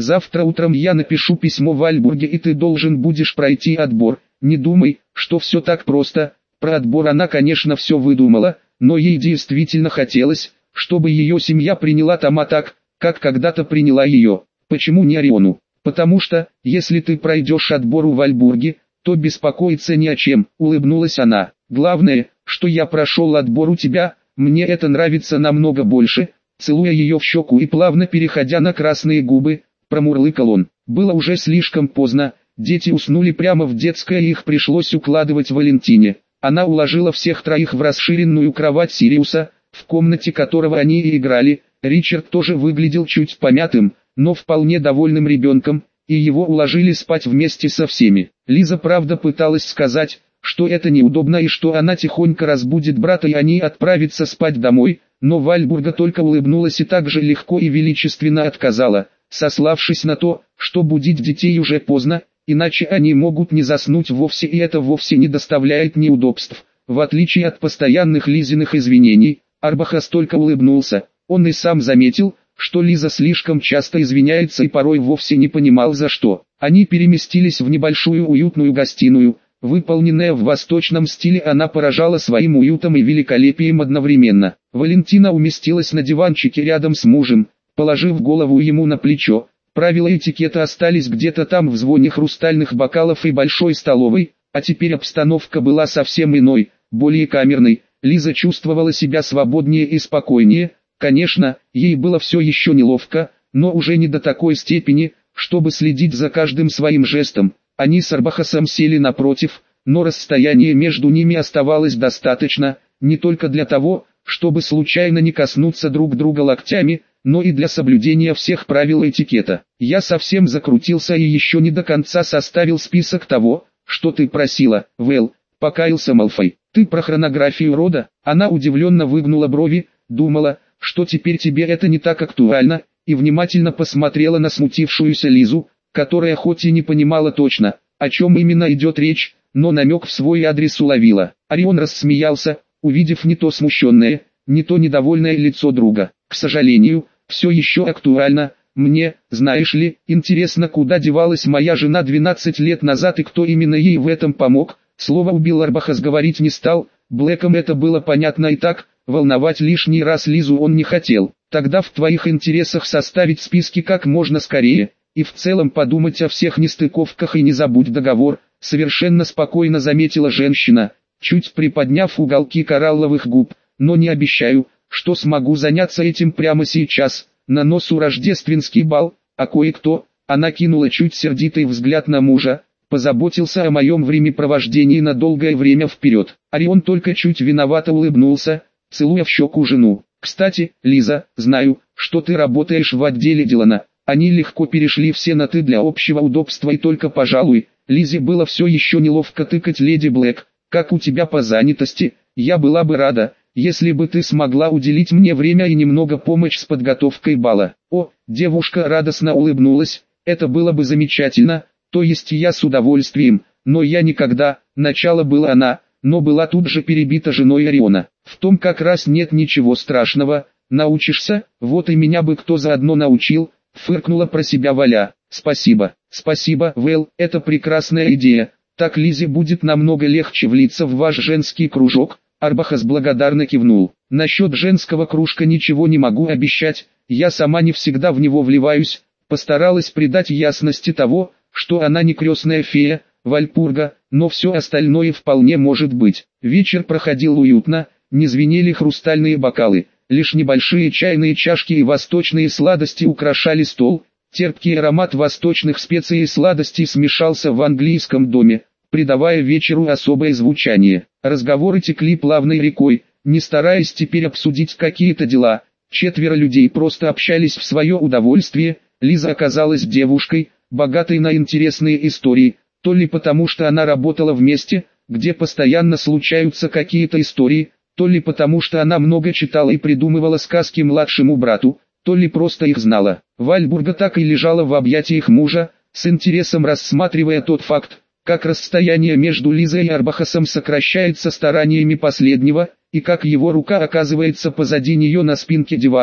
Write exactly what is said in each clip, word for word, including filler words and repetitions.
Завтра утром я напишу письмо в Альбурге, и ты должен будешь пройти отбор. Не думай, что все так просто. Про отбор она, конечно, все выдумала, но ей действительно хотелось, чтобы ее семья приняла Тома так, как когда-то приняла ее. Почему не Ориону? Потому что, если ты пройдешь отбор в Альбурге, то беспокоиться ни о чем, улыбнулась она. Главное, что я прошел отбор у тебя, мне это нравится намного больше. Целуя ее в щеку и плавно переходя на красные губы, промурлыкал он. Было уже слишком поздно, дети уснули прямо в детской, и их пришлось укладывать Валентине. Она уложила всех троих в расширенную кровать Сириуса, в комнате которого они и играли. Ричард тоже выглядел чуть помятым, но вполне довольным ребенком, и его уложили спать вместе со всеми. Лиза правда пыталась сказать, что это неудобно и что она тихонько разбудит брата и они отправятся спать домой, но Вальбурга только улыбнулась и так же легко и величественно отказала, сославшись на то, что будить детей уже поздно, иначе они могут не заснуть вовсе, и это вовсе не доставляет неудобств. В отличие от постоянных Лизиных извинений, Арбахас только улыбнулся. Он и сам заметил, что Лиза слишком часто извиняется и порой вовсе не понимал за что. Они переместились в небольшую уютную гостиную. Выполненная в восточном стиле, она поражала своим уютом и великолепием одновременно. Валентина уместилась на диванчике рядом с мужем, положив голову ему на плечо. Правила этикета остались где-то там в звоне хрустальных бокалов и большой столовой, а теперь обстановка была совсем иной, более камерной. Лиза чувствовала себя свободнее и спокойнее. Конечно, ей было все еще неловко, но уже не до такой степени, чтобы следить за каждым своим жестом. Они с Арбахасом сели напротив, но расстояние между ними оставалось достаточно, не только для того, чтобы случайно не коснуться друг друга локтями, но и для соблюдения всех правил этикета. Я совсем закрутился и еще не до конца составил список того, что ты просила, Вэл, покаялся Малфой. Ты про хронографию рода? Она удивленно выгнула брови, думала, что теперь тебе это не так актуально, и внимательно посмотрела на смутившуюся Лизу, которая хоть и не понимала точно, о чем именно идет речь, но намек в свой адрес уловила. Орион рассмеялся, увидев не то смущенное, не то недовольное лицо друга. К сожалению, все еще актуально. Мне, знаешь ли, интересно, куда девалась моя жена двенадцать лет назад и кто именно ей в этом помог. Слово убил Арбахас говорить не стал, Блэком это было понятно и так, волновать лишний раз Лизу он не хотел. Тогда в твоих интересах составить списки как можно скорее, и в целом подумать о всех нестыковках и не забудь договор, совершенно спокойно заметила женщина, чуть приподняв уголки коралловых губ, но не обещаю, что смогу заняться этим прямо сейчас. На носу рождественский бал, а кое-кто, она кинула чуть сердитый взгляд на мужа, позаботился о моем времяпровождении на долгое время вперед. Орион только чуть виновато улыбнулся, целуя в щеку жену. Кстати, Лиза, знаю, что ты работаешь в отделе Дилана. Они легко перешли все на «ты» для общего удобства, и только, пожалуй, Лизе было все еще неловко тыкать леди Блэк. Как у тебя по занятости? Я была бы рада, если бы ты смогла уделить мне время и немного помочь с подготовкой бала. О, девушка радостно улыбнулась, это было бы замечательно, то есть я с удовольствием, но я никогда, начало была она, но была тут же перебита женой Ориона. В том как раз нет ничего страшного, научишься, вот и меня бы кто заодно научил, фыркнула про себя Валя. Спасибо, спасибо, Вэл, это прекрасная идея, так Лизе будет намного легче влиться в ваш женский кружок. Арбахас благодарно кивнул. Насчет женского кружка ничего не могу обещать, я сама не всегда в него вливаюсь, постаралась придать ясности того, что она не крестная фея, Вальпурга, но все остальное вполне может быть. Вечер проходил уютно, не звенели хрустальные бокалы, лишь небольшие чайные чашки и восточные сладости украшали стол, терпкий аромат восточных специй и сладостей смешался в английском доме, придавая вечеру особое звучание. Разговоры текли плавной рекой, не стараясь теперь обсудить какие-то дела. Четверо людей просто общались в свое удовольствие. Лиза оказалась девушкой, богатой на интересные истории, то ли потому что она работала в месте, где постоянно случаются какие-то истории, то ли потому что она много читала и придумывала сказки младшему брату, то ли просто их знала. Вальбурга так и лежала в объятиях мужа, с интересом рассматривая тот факт, как расстояние между Лизой и Арбахасом сокращается стараниями последнего, и как его рука оказывается позади нее на спинке дивана.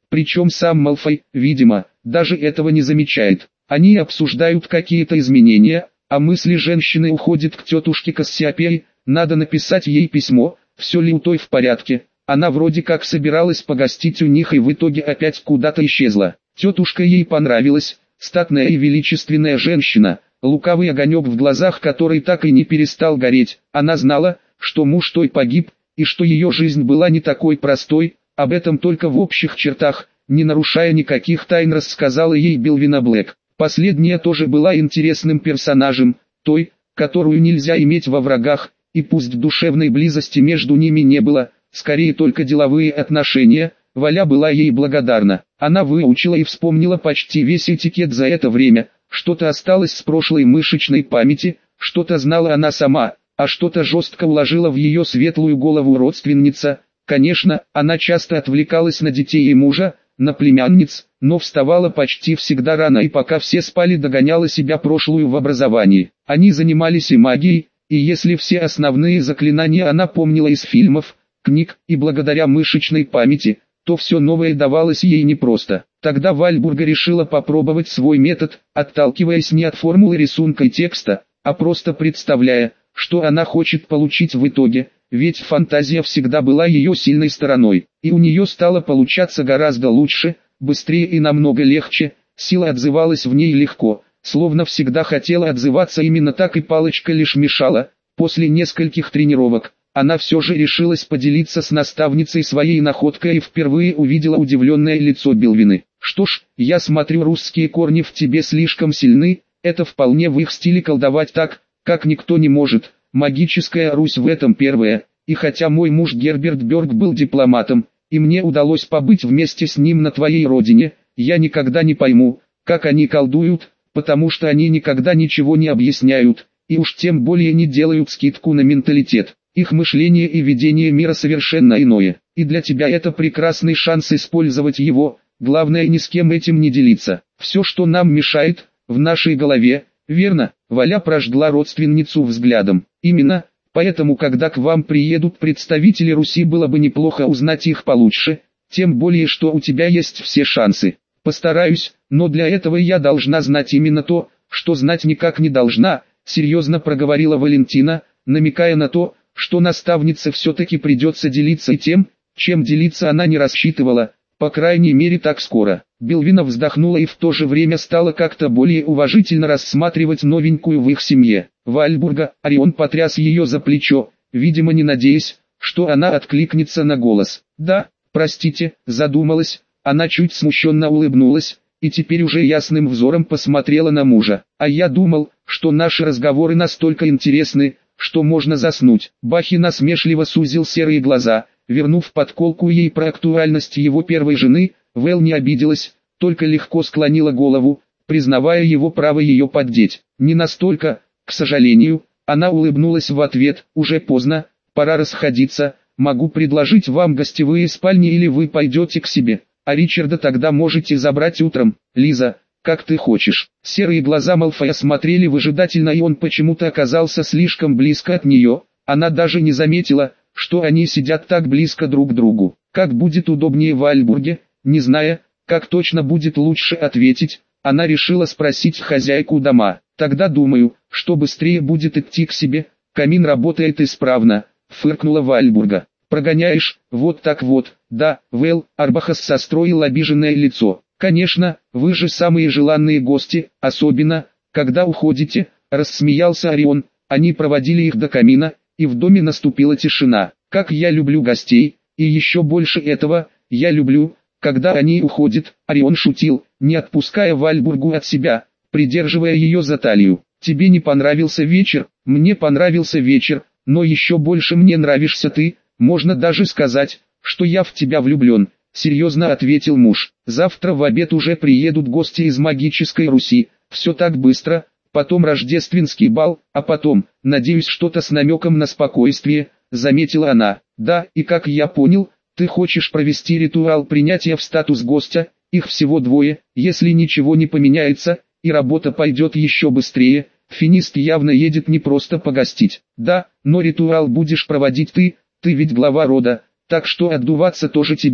Причем сам Малфой, видимо, даже этого не замечает. Они обсуждают какие-то изменения, а мысли женщины уходят к тетушке Кассиопее. Надо написать ей письмо, все ли у той в порядке. Она вроде как собиралась погостить у них и в итоге опять куда-то исчезла. Тетушка ей понравилась, статная и величественная женщина, лукавый огонек в глазах которой так и не перестал гореть. Она знала, что муж той погиб, и что ее жизнь была не такой простой, об этом только в общих чертах, не нарушая никаких тайн, рассказала ей Белвина Блэк. Последняя тоже была интересным персонажем, той, которую нельзя иметь во врагах, и пусть душевной близости между ними не было, скорее только деловые отношения. Валя была ей благодарна. Она выучила и вспомнила почти весь этикет за это время, что-то осталось с прошлой мышечной памяти, что-то знала она сама, а что-то жестко уложила в ее светлую голову родственница. Конечно, она часто отвлекалась на детей и мужа, на племянниц, но вставала почти всегда рано и пока все спали, догоняла себя прошлую в образовании. Они занимались и магией, и если все основные заклинания она помнила из фильмов, книг, и благодаря мышечной памяти, то все новое давалось ей непросто. Тогда Вальбурга решила попробовать свой метод, отталкиваясь не от формулы рисунка и текста, а просто представляя, что она хочет получить в итоге, ведь фантазия всегда была ее сильной стороной, и у нее стало получаться гораздо лучше, быстрее и намного легче, сила отзывалась в ней легко, словно всегда хотела отзываться именно так, и палочка лишь мешала. После нескольких тренировок, она все же решилась поделиться с наставницей своей находкой и впервые увидела удивленное лицо Белвины. «Что ж, я смотрю, русские корни в тебе слишком сильны, это вполне в их стиле колдовать так, как никто не может, магическая Русь в этом первая, и хотя мой муж Герберт Бёрк был дипломатом, и мне удалось побыть вместе с ним на твоей родине, я никогда не пойму, как они колдуют, потому что они никогда ничего не объясняют, и уж тем более не делают скидку на менталитет. Их мышление и видение мира совершенно иное, и для тебя это прекрасный шанс использовать его, главное ни с кем этим не делиться. Все, что нам мешает, в нашей голове, верно?» Валя прожгла родственницу взглядом. «Именно, поэтому когда к вам приедут представители Руси, было бы неплохо узнать их получше, тем более что у тебя есть все шансы. Постараюсь, но для этого я должна знать именно то, что знать никак не должна», серьезно проговорила Валентина, намекая на то, что наставнице все-таки придется делиться и тем, чем делиться она не рассчитывала, по крайней мере так скоро. Белвина вздохнула и в то же время стала как-то более уважительно рассматривать новенькую в их семье. Вальбурга, Орион потряс ее за плечо, видимо не надеясь, что она откликнется на голос. «Да, простите», задумалась, она чуть смущенно улыбнулась, и теперь уже ясным взором посмотрела на мужа. «А я думал, что наши разговоры настолько интересны, что можно заснуть». Бахи насмешливо сузил серые глаза, вернув подколку ей про актуальность его первой жены. Вэл не обиделась, только легко склонила голову, признавая его право ее поддеть. «Не настолько, к сожалению», она улыбнулась в ответ. «Уже поздно, пора расходиться, могу предложить вам гостевые спальни или вы пойдете к себе, а Ричарда тогда можете забрать утром. Лиза, как ты хочешь». Серые глаза Малфоя смотрели выжидательно, и он почему-то оказался слишком близко от нее. Она даже не заметила, что они сидят так близко друг к другу. Как будет удобнее Вальбурге, не зная, как точно будет лучше ответить, она решила спросить хозяйку дома. «Тогда думаю, что быстрее будет идти к себе, камин работает исправно», фыркнула Вальбурга. «Прогоняешь, вот так вот». «Да, Вэл», Арбахас состроил обиженное лицо. «Конечно, вы же самые желанные гости, особенно, когда уходите», рассмеялся Орион. Они проводили их до камина, и в доме наступила тишина. «Как я люблю гостей, и еще больше этого, я люблю, когда они уходят», Орион шутил, не отпуская Вальбургу от себя, придерживая ее за талию. «Тебе не понравился вечер?» «Мне понравился вечер, но еще больше мне нравишься ты, можно даже сказать, что я в тебя влюблен», серьезно ответил муж. «Завтра в обед уже приедут гости из магической Руси, все так быстро, потом рождественский бал, а потом, надеюсь, что-то с намеком на спокойствие», заметила она. «Да, и как я понял, ты хочешь провести ритуал принятия в статус гостя, их всего двое, если ничего не поменяется, и работа пойдет еще быстрее». Финист явно едет не просто погостить. «Да, но ритуал будешь проводить ты, ты ведь глава рода, так что отдуваться тоже тебе»,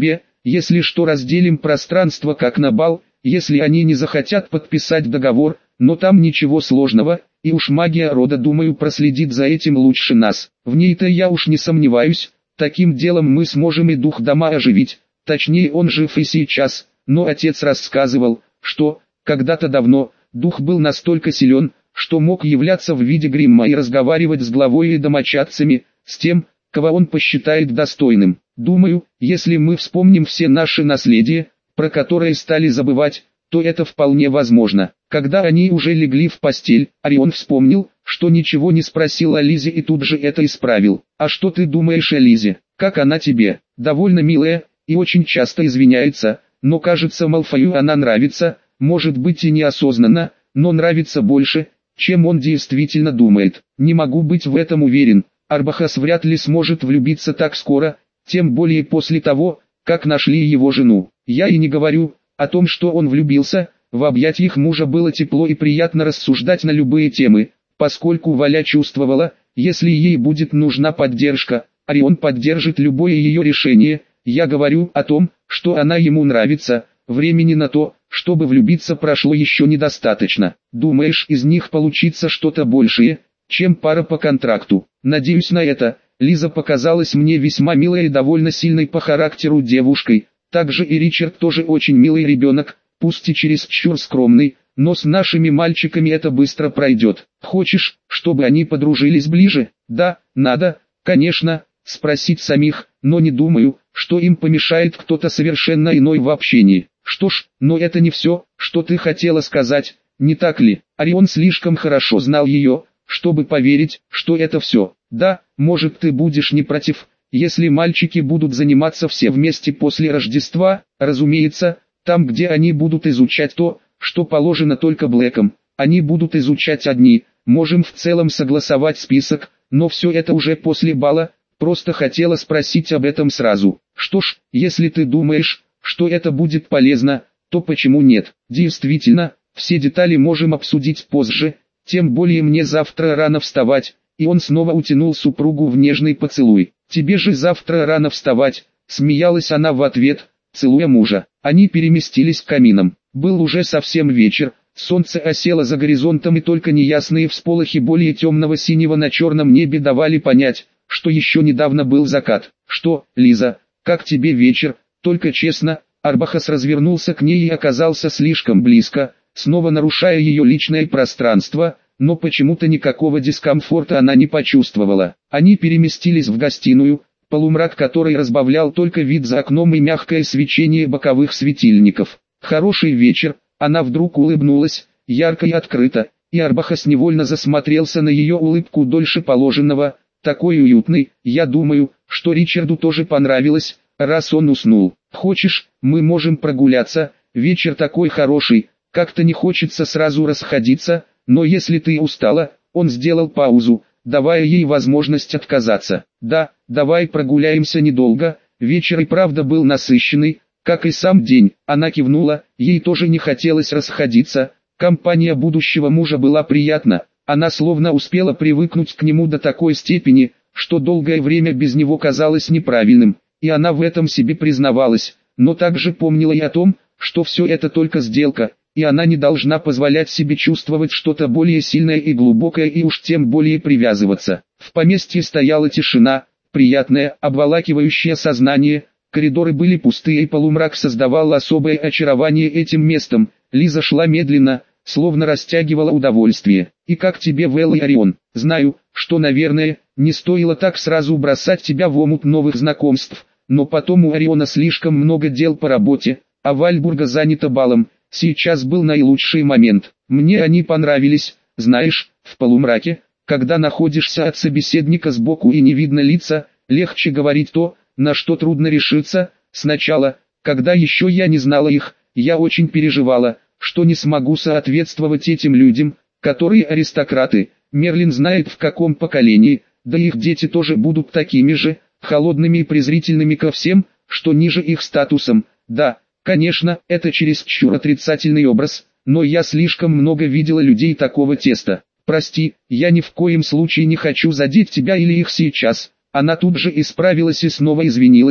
если что разделим пространство как на бал, если они не захотят подписать договор, но там ничего сложного, и уж магия рода, думаю, проследит за этим лучше нас. В ней-то я уж не сомневаюсь, таким делом мы сможем и дух дома оживить, точнее он жив и сейчас, но отец рассказывал, что, когда-то давно, дух был настолько силен, что мог являться в виде гримма и разговаривать с главой и домочадцами, с тем, кого он посчитает достойным. Думаю, если мы вспомним все наши наследия, про которые стали забывать, то это вполне возможно. Когда они уже легли в постель, Орион вспомнил, что ничего не спросил о Лизе и тут же это исправил. «А что ты думаешь о Лизе? Как она тебе?» «Довольно милая, и очень часто извиняется, но кажется Малфою она нравится, может быть и неосознанно, но нравится больше, чем он действительно думает. Не могу быть в этом уверен. Арбахас вряд ли сможет влюбиться так скоро, тем более после того, как нашли его жену. Я и не говорю о том, что он влюбился, в объятиях мужа было тепло и приятно рассуждать на любые темы, поскольку Валя чувствовала, если ей будет нужна поддержка, Орион поддержит любое ее решение. Я говорю о том, что она ему нравится, времени на то, чтобы влюбиться, прошло еще недостаточно. Думаешь, из них получится что-то большее, чем пара по контракту? Надеюсь на это. Лиза показалась мне весьма милой и довольно сильной по характеру девушкой. Также и Ричард тоже очень милый ребенок, пусть и чересчур скромный, но с нашими мальчиками это быстро пройдет. Хочешь, чтобы они подружились ближе? Да, надо, конечно, спросить самих, но не думаю, что им помешает кто-то совершенно иной в общении. Что ж, но это не все, что ты хотела сказать, не так ли? Орион слишком хорошо знал ее, чтобы поверить, что это все. Да, может, ты будешь не против, если мальчики будут заниматься все вместе после Рождества, разумеется, там где они будут изучать то, что положено только Блэкам, они будут изучать одни, можем в целом согласовать список, но все это уже после бала, просто хотела спросить об этом сразу. Что ж, если ты думаешь, что это будет полезно, то почему нет? Действительно, все детали можем обсудить позже, тем более мне завтра рано вставать, и он снова утянул супругу в нежный поцелуй. Тебе же завтра рано вставать, смеялась она в ответ, целуя мужа. Они переместились к каминам. Был уже совсем вечер, солнце осело за горизонтом и только неясные всполохи более темного синего на черном небе давали понять, что еще недавно был закат. «Что, Лиза, как тебе вечер? Только честно». Арбахас развернулся к ней и оказался слишком близко, снова нарушая ее личное пространство, но почему-то никакого дискомфорта она не почувствовала. Они переместились в гостиную, полумрак которой разбавлял только вид за окном и мягкое свечение боковых светильников. «Хороший вечер», она вдруг улыбнулась, ярко и открыто, и Арбахас невольно засмотрелся на ее улыбку дольше положенного, такой уютный. Я думаю, что Ричарду тоже понравилось, раз он уснул. «Хочешь, мы можем прогуляться, вечер такой хороший, как-то не хочется сразу расходиться, но если ты устала», он сделал паузу, давая ей возможность отказаться. «Да, давай прогуляемся недолго». Вечер и правда был насыщенный, как и сам день. Она кивнула, ей тоже не хотелось расходиться, компания будущего мужа была приятна, она словно успела привыкнуть к нему до такой степени, что долгое время без него казалось неправильным, и она в этом себе признавалась, но также помнила и о том, что все это только сделка, и она не должна позволять себе чувствовать что-то более сильное и глубокое и уж тем более привязываться. В поместье стояла тишина, приятная, обволакивающая сознание, коридоры были пустые и полумрак создавал особое очарование этим местом. Лиза шла медленно, словно растягивала удовольствие. «И как тебе, Вэл и Орион? Знаю, что, наверное, не стоило так сразу бросать тебя в омут новых знакомств, но потом у Ориона слишком много дел по работе, а Вальбурга занята балом. Сейчас был наилучший момент. Мне они понравились, знаешь, в полумраке, когда находишься от собеседника сбоку и не видно лица, легче говорить то, на что трудно решиться. Сначала, когда еще я не знала их, я очень переживала, что не смогу соответствовать этим людям, которые аристократы. Мерлин знает в каком поколении, да их дети тоже будут такими же, холодными и презрительными ко всем, что ниже их статусом. Да, конечно, это чересчур отрицательный образ, но я слишком много видела людей такого теста. Прости, я ни в коем случае не хочу задеть тебя или их сейчас. Она тут же исправилась и снова извинилась.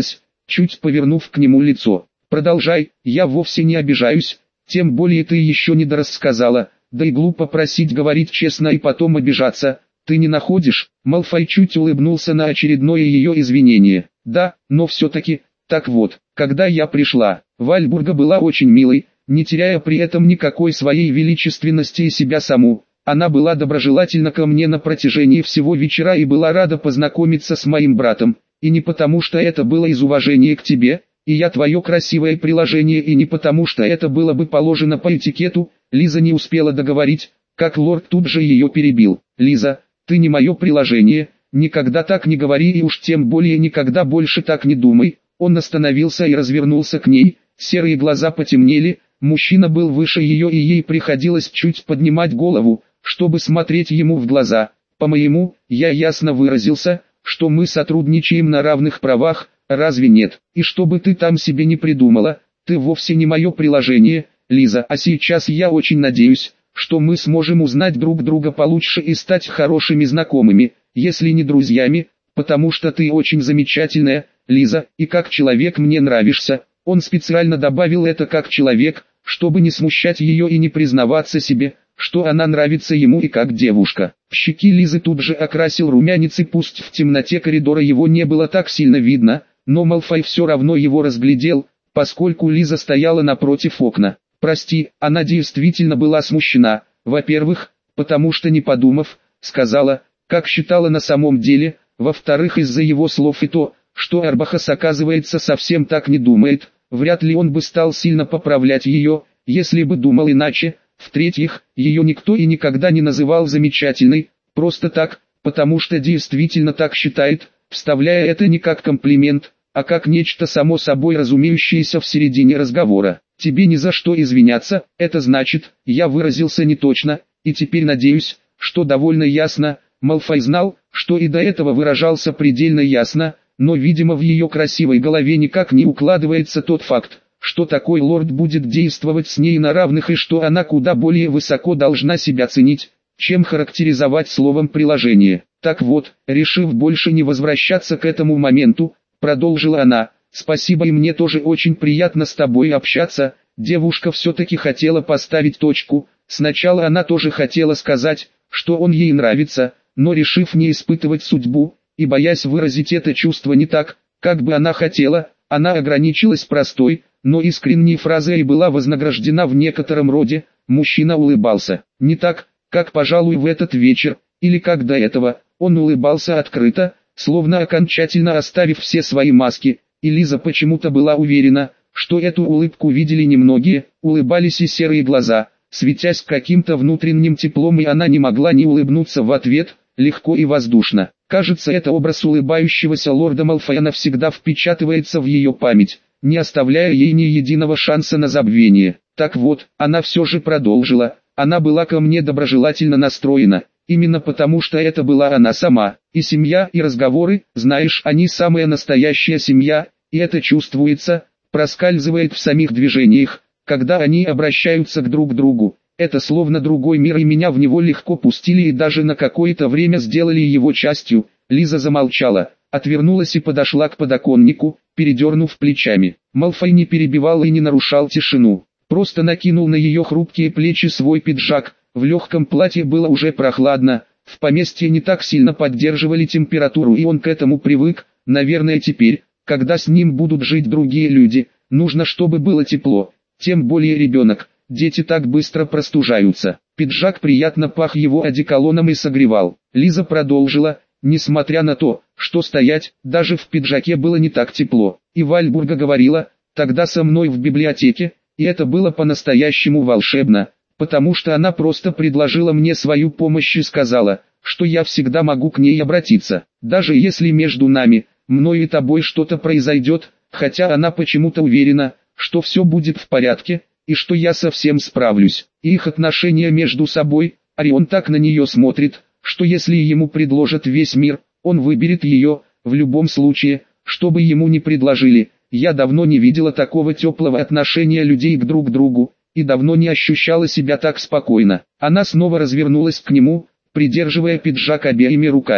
чуть повернув к нему лицо. «Продолжай, я вовсе не обижаюсь, тем более ты еще не дорассказала, да и глупо просить говорить честно и потом обижаться, ты не находишь?» Малфой чуть улыбнулся на очередное ее извинение. «Да, но все-таки, так вот, когда я пришла, Вальбурга была очень милой, не теряя при этом никакой своей величественности и себя саму. Она была доброжелательна ко мне на протяжении всего вечера и была рада познакомиться с моим братом, и не потому что это было из уважения к тебе, и я твое красивое приложение, и не потому что это было бы положено по этикету». Лиза не успела договорить, как лорд тут же ее перебил. «Лиза, ты не мое приложение, никогда так не говори и уж тем более никогда больше так не думай». Он остановился и развернулся к ней, серые глаза потемнели, мужчина был выше ее и ей приходилось чуть поднимать голову, чтобы смотреть ему в глаза. «По-моему, я ясно выразился, что мы сотрудничаем на равных правах, разве нет? И что бы ты там себе не придумала, ты вовсе не мое приложение, Лиза. А сейчас я очень надеюсь, что мы сможем узнать друг друга получше и стать хорошими знакомыми, если не друзьями, потому что ты очень замечательная, Лиза, и как человек мне нравишься». Он специально добавил это как человек, чтобы не смущать ее и не признаваться себе, что она нравится ему и как девушка. Щеки Лизы тут же окрасил румянец, и пусть в темноте коридора его не было так сильно видно, но Малфой все равно его разглядел, поскольку Лиза стояла напротив окна. «Прости», она действительно была смущена, во-первых, потому что не подумав, сказала, как считала на самом деле, во-вторых из-за его слов и то, что Арбахас оказывается совсем так не думает, вряд ли он бы стал сильно поправлять ее, если бы думал иначе. В-третьих, ее никто и никогда не называл замечательной, просто так, потому что действительно так считает, вставляя это не как комплимент, а как нечто само собой разумеющееся в середине разговора. «Тебе ни за что извиняться, это значит, я выразился не точно, и теперь надеюсь, что довольно ясно». Малфой знал, что и до этого выражался предельно ясно, но видимо в ее красивой голове никак не укладывается тот факт, что такой лорд будет действовать с ней на равных и что она куда более высоко должна себя ценить, чем характеризовать словом «приложение». «Так вот, решив больше не возвращаться к этому моменту, продолжила она, «спасибо, и мне тоже очень приятно с тобой общаться». Девушка все-таки хотела поставить точку, сначала она тоже хотела сказать, что он ей нравится, но решив не испытывать судьбу, и боясь выразить это чувство не так, как бы она хотела, она ограничилась простой, но искренней фразой и была вознаграждена в некотором роде. Мужчина улыбался, не так, как пожалуй в этот вечер, или как до этого, он улыбался открыто, словно окончательно оставив все свои маски, и Лиза почему-то была уверена, что эту улыбку видели немногие, улыбались и серые глаза, светясь каким-то внутренним теплом, и она не могла не улыбнуться в ответ, легко и воздушно. Кажется, это образ улыбающегося лорда Малфоя навсегда впечатывается в ее память, не оставляя ей ни единого шанса на забвение. Так вот, она все же продолжила, она была ко мне доброжелательно настроена, именно потому что это была она сама, и семья, и разговоры, знаешь, они самая настоящая семья, и это чувствуется, проскальзывает в самих движениях, когда они обращаются к друг другу. Это словно другой мир, и меня в него легко пустили и даже на какое-то время сделали его частью. Лиза замолчала, отвернулась и подошла к подоконнику, передернув плечами. Малфой не перебивал и не нарушал тишину, просто накинул на ее хрупкие плечи свой пиджак. В легком платье было уже прохладно, в поместье не так сильно поддерживали температуру, и он к этому привык. Наверное, теперь, когда с ним будут жить другие люди, нужно, чтобы было тепло, тем более ребенок. Дети так быстро простужаются. Пиджак приятно пах его одеколоном и согревал. Лиза продолжила, несмотря на то, что стоять, даже в пиджаке было не так тепло. И Вальбурга говорила, тогда со мной в библиотеке, и это было по-настоящему волшебно, потому что она просто предложила мне свою помощь и сказала, что я всегда могу к ней обратиться, даже если между нами, мной и тобой что-то произойдет, хотя она почему-то уверена, что все будет в порядке, и что я совсем справлюсь. И их отношения между собой, Орион так на нее смотрит, что если ему предложат весь мир, он выберет ее, в любом случае, что бы ему ни предложили. Я давно не видела такого теплого отношения людей к друг другу, и давно не ощущала себя так спокойно. Она снова развернулась к нему, придерживая пиджак обеими руками.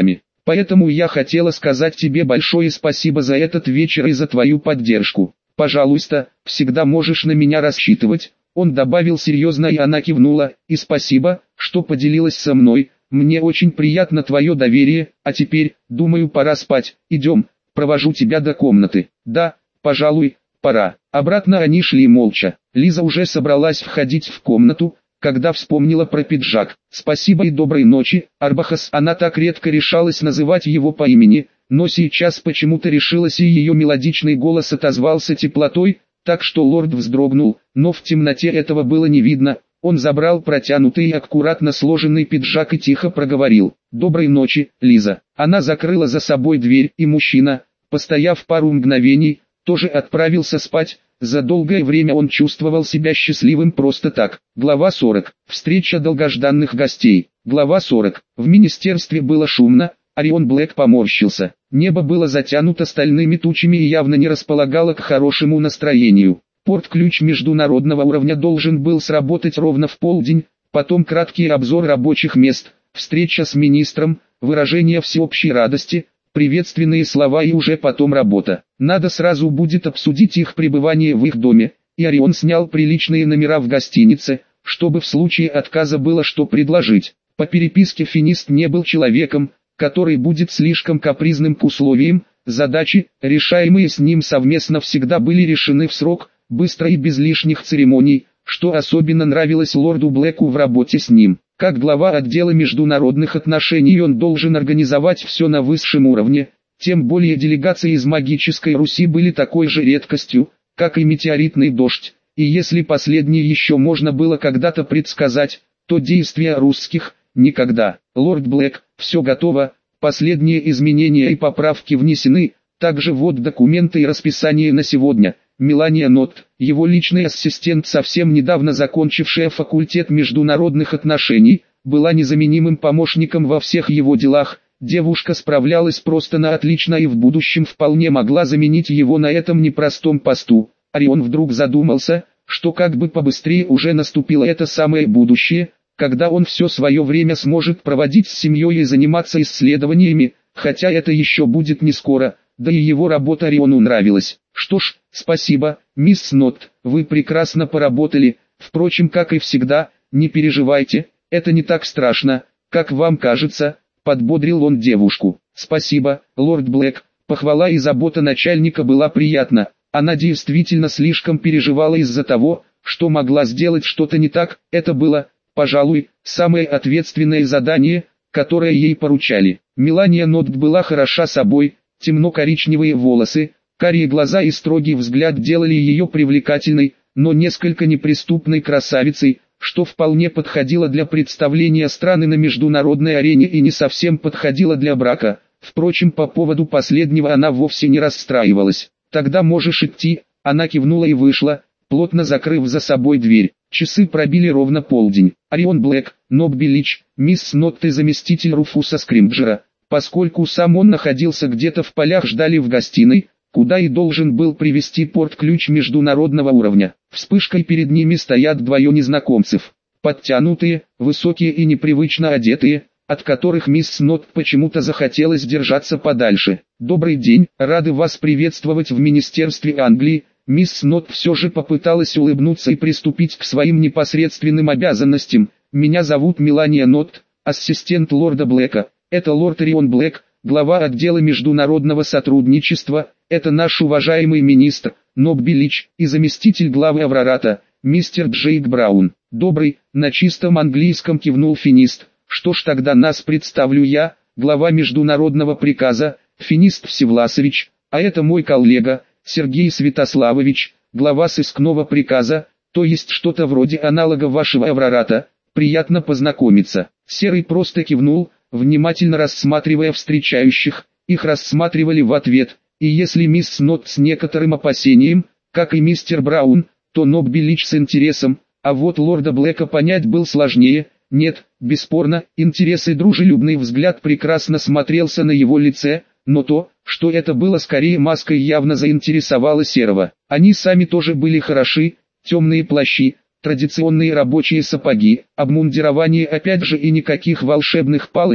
Поэтому я хотела сказать тебе большое спасибо за этот вечер и за твою поддержку. Пожалуйста, всегда можешь на меня рассчитывать. Он добавил серьезно, и она кивнула. И спасибо, что поделилась со мной. Мне очень приятно твое доверие. А теперь, думаю, пора спать. Идем, провожу тебя до комнаты. Да, пожалуй, пора. Обратно они шли молча. Лиза уже собралась входить в комнату, когда вспомнила про пиджак. «Спасибо и доброй ночи, Арбахас». Она так редко решалась называть его по имени, но сейчас почему-то решилась, и ее мелодичный голос отозвался теплотой, так что лорд вздрогнул, но в темноте этого было не видно. Он забрал протянутый и аккуратно сложенный пиджак и тихо проговорил: «Доброй ночи, Лиза». Она закрыла за собой дверь, и мужчина, постояв пару мгновений, тоже отправился спать. За долгое время он чувствовал себя счастливым просто так. Глава сорок. Встреча долгожданных гостей. Глава сорок. В министерстве было шумно, Орион Блэк поморщился. Небо было затянуто стальными тучами и явно не располагало к хорошему настроению. Порт-ключ международного уровня должен был сработать ровно в полдень, потом краткий обзор рабочих мест, встреча с министром, выражение всеобщей радости, приветственные слова и уже потом работа. Надо сразу будет обсудить их пребывание в их доме, и Орион снял приличные номера в гостинице, чтобы в случае отказа было что предложить. По переписке Финист не был человеком, который будет слишком капризным к условиям, задачи, решаемые с ним совместно, всегда были решены в срок, быстро и без лишних церемоний, что особенно нравилось лорду Блэку в работе с ним. Как глава отдела международных отношений он должен организовать все на высшем уровне, тем более делегации из магической Руси были такой же редкостью, как и метеоритный дождь, и если последнее еще можно было когда-то предсказать, то действия русских – никогда. Лорд Блэк, все готово, последние изменения и поправки внесены, также вот документы и расписание на сегодня. Мелания Нотт, его личный ассистент, совсем недавно закончившая факультет международных отношений, была незаменимым помощником во всех его делах. Девушка справлялась просто на отлично и в будущем вполне могла заменить его на этом непростом посту. Орион вдруг задумался, что как бы побыстрее уже наступило это самое будущее, когда он все свое время сможет проводить с семьей и заниматься исследованиями, хотя это еще будет не скоро, да и его работа Ориону нравилась. Что ж, спасибо, мисс Нотт, вы прекрасно поработали, впрочем, как и всегда, не переживайте, это не так страшно, как вам кажется, подбодрил он девушку. Спасибо, лорд Блэк, похвала и забота начальника была приятна, она действительно слишком переживала из-за того, что могла сделать что-то не так, это было, пожалуй, самое ответственное задание, которое ей поручали. Мелания Нотт была хороша собой, темно-коричневые волосы, карие глаза и строгий взгляд делали ее привлекательной, но несколько неприступной красавицей, что вполне подходило для представления страны на международной арене и не совсем подходило для брака. Впрочем, по поводу последнего она вовсе не расстраивалась. «Тогда можешь идти», она кивнула и вышла, плотно закрыв за собой дверь. Часы пробили ровно полдень. Орион Блэк, Ноб Белич, мисс Нотт и заместитель Руфуса Скримджера, поскольку сам он находился где-то в полях, ждали в гостиной, куда и должен был привезти порт-ключ международного уровня. Вспышкой перед ними стоят двое незнакомцев, подтянутые, высокие и непривычно одетые, от которых мисс Нотт почему-то захотелось держаться подальше. «Добрый день, рады вас приветствовать в Министерстве Англии». Мисс Нотт все же попыталась улыбнуться и приступить к своим непосредственным обязанностям. «Меня зовут Мелания Нотт, ассистент лорда Блэка, это лорд Орион Блэк, глава отдела международного сотрудничества, это наш уважаемый министр, Ноб Белич, и заместитель главы Аврората, мистер Джейк Браун». «Добрый», на чистом английском кивнул Финист. «Что ж, тогда нас представлю я, глава международного приказа, Финист Всевласович, а это мой коллега, Сергей Святославович, глава сыскного приказа, то есть что-то вроде аналога вашего Аврората. Приятно познакомиться». Серый просто кивнул, внимательно рассматривая встречающих. Их рассматривали в ответ, и если мисс Нотт с некоторым опасением, как и мистер Браун, то Ноб Белич с интересом, а вот лорда Блэка понять было сложнее. Нет, бесспорно, интерес и дружелюбный взгляд прекрасно смотрелся на его лице, но то, что это было скорее маской, явно заинтересовало Серого. Они сами тоже были хороши, темные плащи, традиционные рабочие сапоги, обмундирование опять же и никаких волшебных палочек,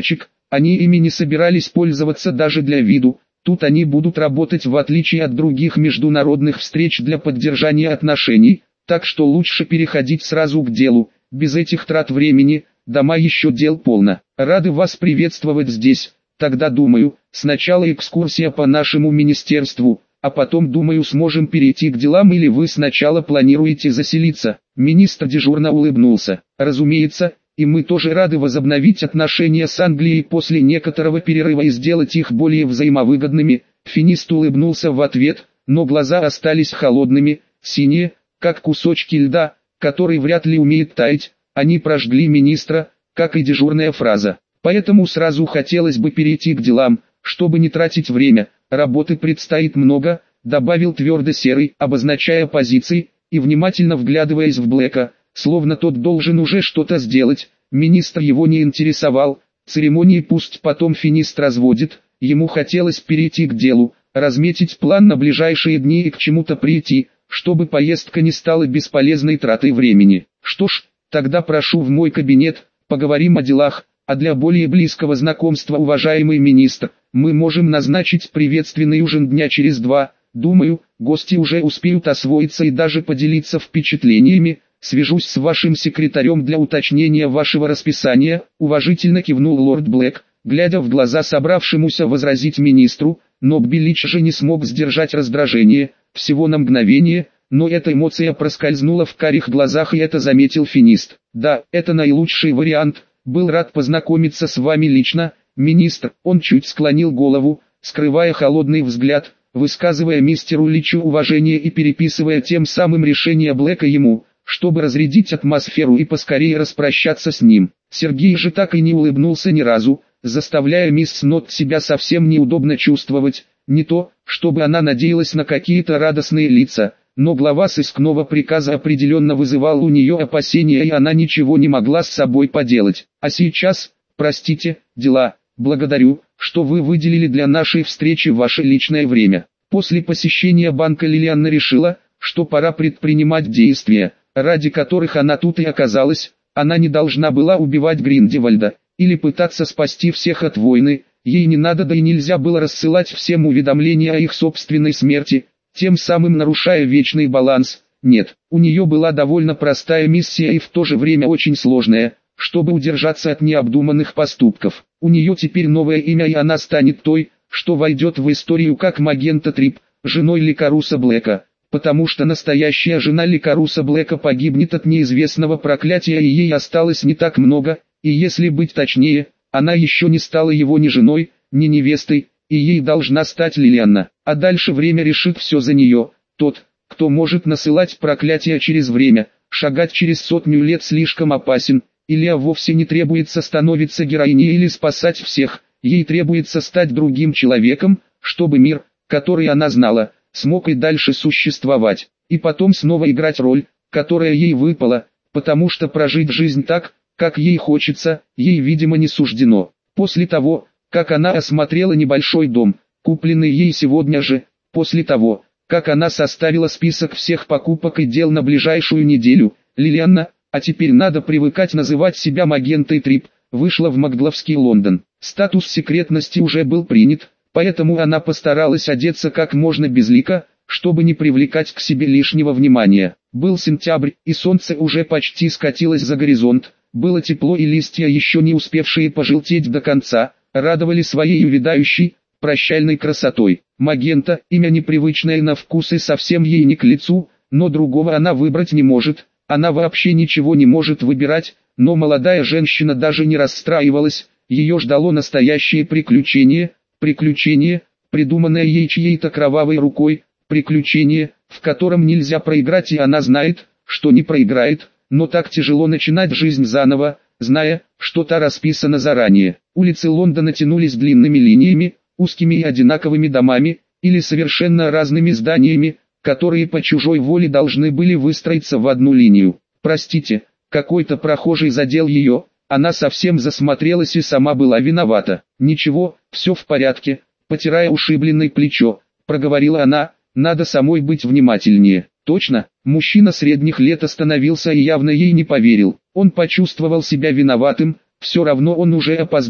Они ими не собирались пользоваться даже для виду. Тут они будут работать в отличие от других международных встреч для поддержания отношений, так что лучше переходить сразу к делу, без этих трат времени, дома еще дел полно. Рады вас приветствовать здесь, тогда думаю, сначала экскурсия по нашему министерству, а потом думаю сможем перейти к делам или вы сначала планируете заселиться. Министр дежурно улыбнулся. Разумеется, и мы тоже рады возобновить отношения с Англией после некоторого перерыва и сделать их более взаимовыгодными. Финист улыбнулся в ответ, но глаза остались холодными, синие, как кусочки льда, который вряд ли умеет таять. Они прожгли министра, как и дежурная фраза. Поэтому сразу хотелось бы перейти к делам, чтобы не тратить время. Работы предстоит много, добавил твердо Серый, обозначая позиции, и внимательно вглядываясь в Блэка, словно тот должен уже что-то сделать. Министр его не интересовал, церемонии пусть потом Финист разводит, ему хотелось перейти к делу, разметить план на ближайшие дни и к чему-то прийти, чтобы поездка не стала бесполезной тратой времени. Что ж, тогда прошу в мой кабинет, поговорим о делах, а для более близкого знакомства, уважаемый министр, мы можем назначить приветственный ужин дня через два. Думаю, гости уже успеют освоиться и даже поделиться впечатлениями. Свяжусь с вашим секретарем для уточнения вашего расписания, уважительно кивнул лорд Блэк, глядя в глаза собравшемуся возразить министру, но Биллич же не смог сдержать раздражение, всего на мгновение, но эта эмоция проскользнула в карих глазах и это заметил Финист. Да, это наилучший вариант, был рад познакомиться с вами лично, министр. Он чуть склонил голову, скрывая холодный взгляд, высказывая мистеру Личу уважение и переписывая тем самым решение Блэка ему, чтобы разрядить атмосферу и поскорее распрощаться с ним. Сергей же так и не улыбнулся ни разу, заставляя мисс Нот себя совсем неудобно чувствовать, не то, чтобы она надеялась на какие-то радостные лица, но глава сыскного приказа определенно вызывал у нее опасения и она ничего не могла с собой поделать. А сейчас, простите, дела, благодарю, что вы выделили для нашей встречи ваше личное время. После посещения банка Лилианна решила, что пора предпринимать действия, ради которых она тут и оказалась. Она не должна была убивать Гриндевальда, или пытаться спасти всех от войны, ей не надо да и нельзя было рассылать всем уведомления о их собственной смерти, тем самым нарушая вечный баланс. Нет, у нее была довольно простая миссия и в то же время очень сложная, чтобы удержаться от необдуманных поступков. У нее теперь новое имя и она станет той, что войдет в историю как Магента Трип, женой Ликаруса Блэка. Потому что настоящая жена Ликаруса Блэка погибнет от неизвестного проклятия и ей осталось не так много, и если быть точнее, она еще не стала его ни женой, ни невестой, и ей должна стать Лилианна, а дальше время решит все за нее. Тот, кто может насылать проклятия через время, шагать через сотню лет слишком опасен, или а вовсе не требуется становиться героиней или спасать всех, ей требуется стать другим человеком, чтобы мир, который она знала, смог и дальше существовать, и потом снова играть роль, которая ей выпала, потому что прожить жизнь так, как ей хочется, ей видимо не суждено. После того, как она осмотрела небольшой дом, купленный ей сегодня же, после того, как она составила список всех покупок и дел на ближайшую неделю, Лилианна, а теперь надо привыкать называть себя Магентой Трип, вышла в Макдловский Лондон. Статус секретности уже был принят, поэтому она постаралась одеться как можно безлико, чтобы не привлекать к себе лишнего внимания. Был сентябрь, и солнце уже почти скатилось за горизонт, было тепло и листья, еще не успевшие пожелтеть до конца, радовали своей увядающей, прощальной красотой. Магента, имя непривычное на вкус и совсем ей не к лицу, но другого она выбрать не может, она вообще ничего не может выбирать, но молодая женщина даже не расстраивалась, ее ждало настоящее приключение, приключение, придуманное ей чьей-то кровавой рукой, приключение, в котором нельзя проиграть и она знает, что не проиграет, но так тяжело начинать жизнь заново, зная, что та расписана заранее. Улицы Лондона тянулись длинными линиями, узкими и одинаковыми домами, или совершенно разными зданиями, которые по чужой воле должны были выстроиться в одну линию. Простите, какой-то прохожий задел ее, она совсем засмотрелась и сама была виновата. Ничего, все в порядке, потирая ушибленное плечо, проговорила она, надо самой быть внимательнее. Точно, мужчина средних лет остановился и явно ей не поверил. Он почувствовал себя виноватым, все равно он уже опоздал,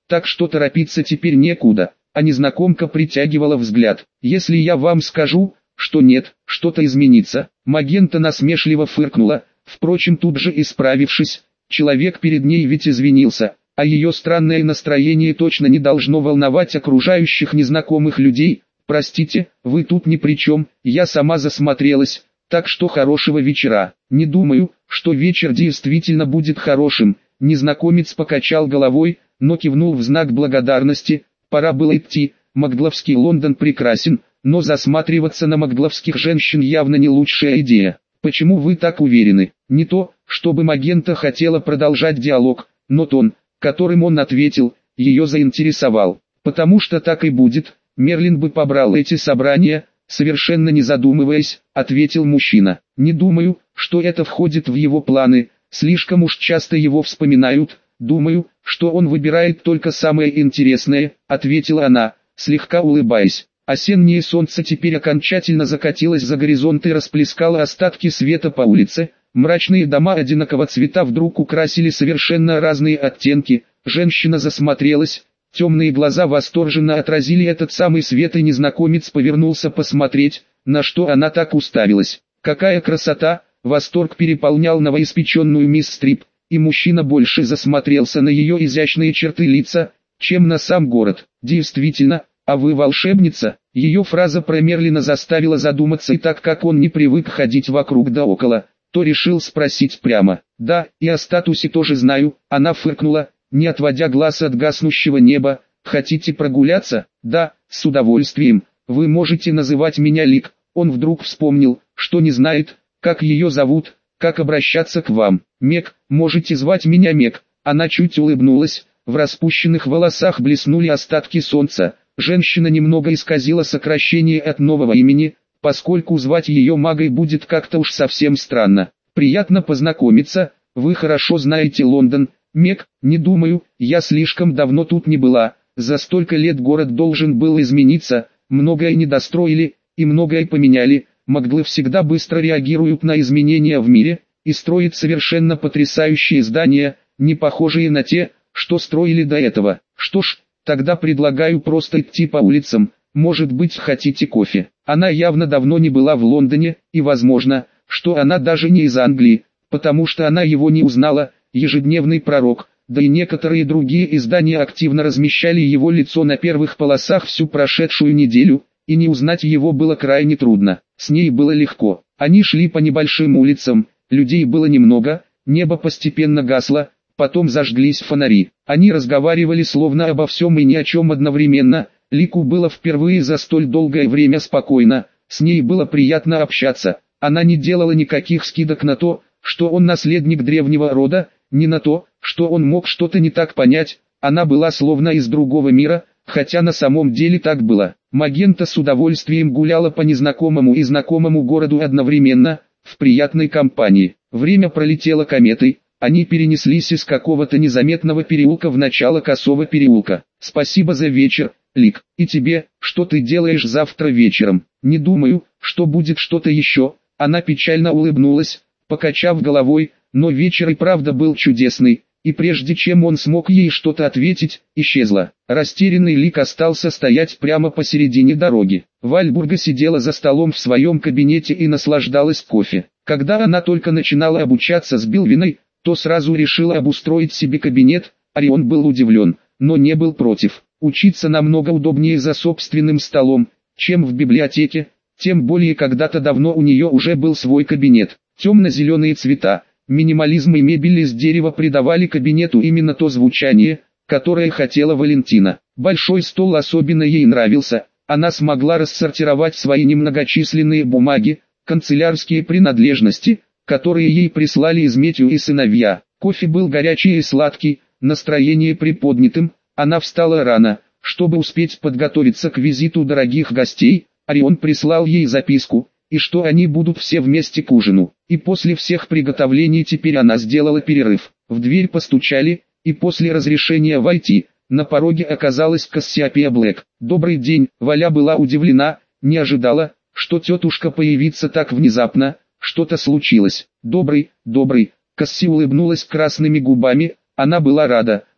так что торопиться теперь некуда, а незнакомка притягивала взгляд. Если я вам скажу, что нет, что-то изменится. Магента насмешливо фыркнула, впрочем тут же исправившись, человек перед ней ведь извинился, а ее странное настроение точно не должно волновать окружающих незнакомых людей. Простите, вы тут ни при чем, я сама засмотрелась, так что хорошего вечера. Не думаю, что вечер действительно будет хорошим. Незнакомец покачал головой, но кивнул в знак благодарности. Пора было идти, Макдловский Лондон прекрасен, но засматриваться на макдловских женщин явно не лучшая идея. Почему вы так уверены? Не то, чтобы Магента хотела продолжать диалог, но тон, которым он ответил, ее заинтересовал. Потому что так и будет, Мерлин бы побрал эти собрания, совершенно не задумываясь, ответил мужчина. Не думаю, что это входит в его планы, слишком уж часто его вспоминают. Думаю, что он выбирает только самое интересное, ответила она, слегка улыбаясь. Осеннее солнце теперь окончательно закатилось за горизонт и расплескало остатки света по улице. Мрачные дома одинакового цвета вдруг украсили совершенно разные оттенки. Женщина засмотрелась, темные глаза восторженно отразили этот самый свет, и незнакомец повернулся посмотреть, на что она так уставилась. Какая красота! Восторг переполнял новоиспеченную мисс Стрип, и мужчина больше засмотрелся на ее изящные черты лица, чем на сам город. Действительно, а вы волшебница? Ее фраза про Мерлина заставила задуматься, и так как он не привык ходить вокруг да около, то решил спросить прямо. Да, и о статусе тоже знаю, она фыркнула, не отводя глаз от гаснущего неба. Хотите прогуляться? Да, с удовольствием. Вы можете называть меня Лик. Он вдруг вспомнил, что не знает, как ее зовут, как обращаться к вам. Мег, можете звать меня Мег. Она чуть улыбнулась, в распущенных волосах блеснули остатки солнца. Женщина немного исказила сокращение от нового имени, поскольку звать ее Магой будет как-то уж совсем странно. Приятно познакомиться, вы хорошо знаете Лондон. Мег, не думаю, я слишком давно тут не была, за столько лет город должен был измениться, многое недостроили, и многое поменяли. Магдлы всегда быстро реагируют на изменения в мире, и строят совершенно потрясающие здания, не похожие на те, что строили до этого. Что ж, тогда предлагаю просто идти по улицам, может быть хотите кофе. Она явно давно не была в Лондоне, и возможно, что она даже не из Англии, потому что она его не узнала. Ежедневный пророк, да и некоторые другие издания активно размещали его лицо на первых полосах всю прошедшую неделю, и не узнать его было крайне трудно. С ней было легко. Они шли по небольшим улицам, людей было немного, небо постепенно гасло, потом зажглись фонари. Они разговаривали словно обо всем и ни о чем одновременно. Лику было впервые за столь долгое время спокойно, с ней было приятно общаться. Она не делала никаких скидок на то, что он наследник древнего рода, не на то, что он мог что-то не так понять. Она была словно из другого мира, хотя на самом деле так было. Магента с удовольствием гуляла по незнакомому и знакомому городу одновременно, в приятной компании. Время пролетело кометой, они перенеслись из какого-то незаметного переулка в начало косого переулка. «Спасибо за вечер, Лик. И тебе, что ты делаешь завтра вечером?» «Не думаю, что будет что-то еще». Она печально улыбнулась, покачав головой, но вечер и правда был чудесный, и прежде чем он смог ей что-то ответить, исчезла. Растерянный Лик остался стоять прямо посередине дороги. Вальбурга сидела за столом в своем кабинете и наслаждалась кофе. Когда она только начинала обучаться с Билвиной, то сразу решила обустроить себе кабинет. Орион был удивлен, но не был против. Учиться намного удобнее за собственным столом, чем в библиотеке, тем более когда-то давно у нее уже был свой кабинет. Темно-зеленые цвета, минимализм и мебель из дерева придавали кабинету именно то звучание, которое хотела Валентина. Большой стол особенно ей нравился, она смогла рассортировать свои немногочисленные бумаги, канцелярские принадлежности, которые ей прислали из Метью и сыновья. Кофе был горячий и сладкий, настроение приподнятым. Она встала рано, чтобы успеть подготовиться к визиту дорогих гостей. Орион прислал ей записку, и что они будут все вместе к ужину. И после всех приготовлений теперь она сделала перерыв. В дверь постучали, и после разрешения войти, на пороге оказалась Кассиопея Блэк. «Добрый день», Валя была удивлена, не ожидала, что тетушка появится так внезапно. Что-то случилось. «Добрый, добрый», Касси улыбнулась красными губами, она была рада,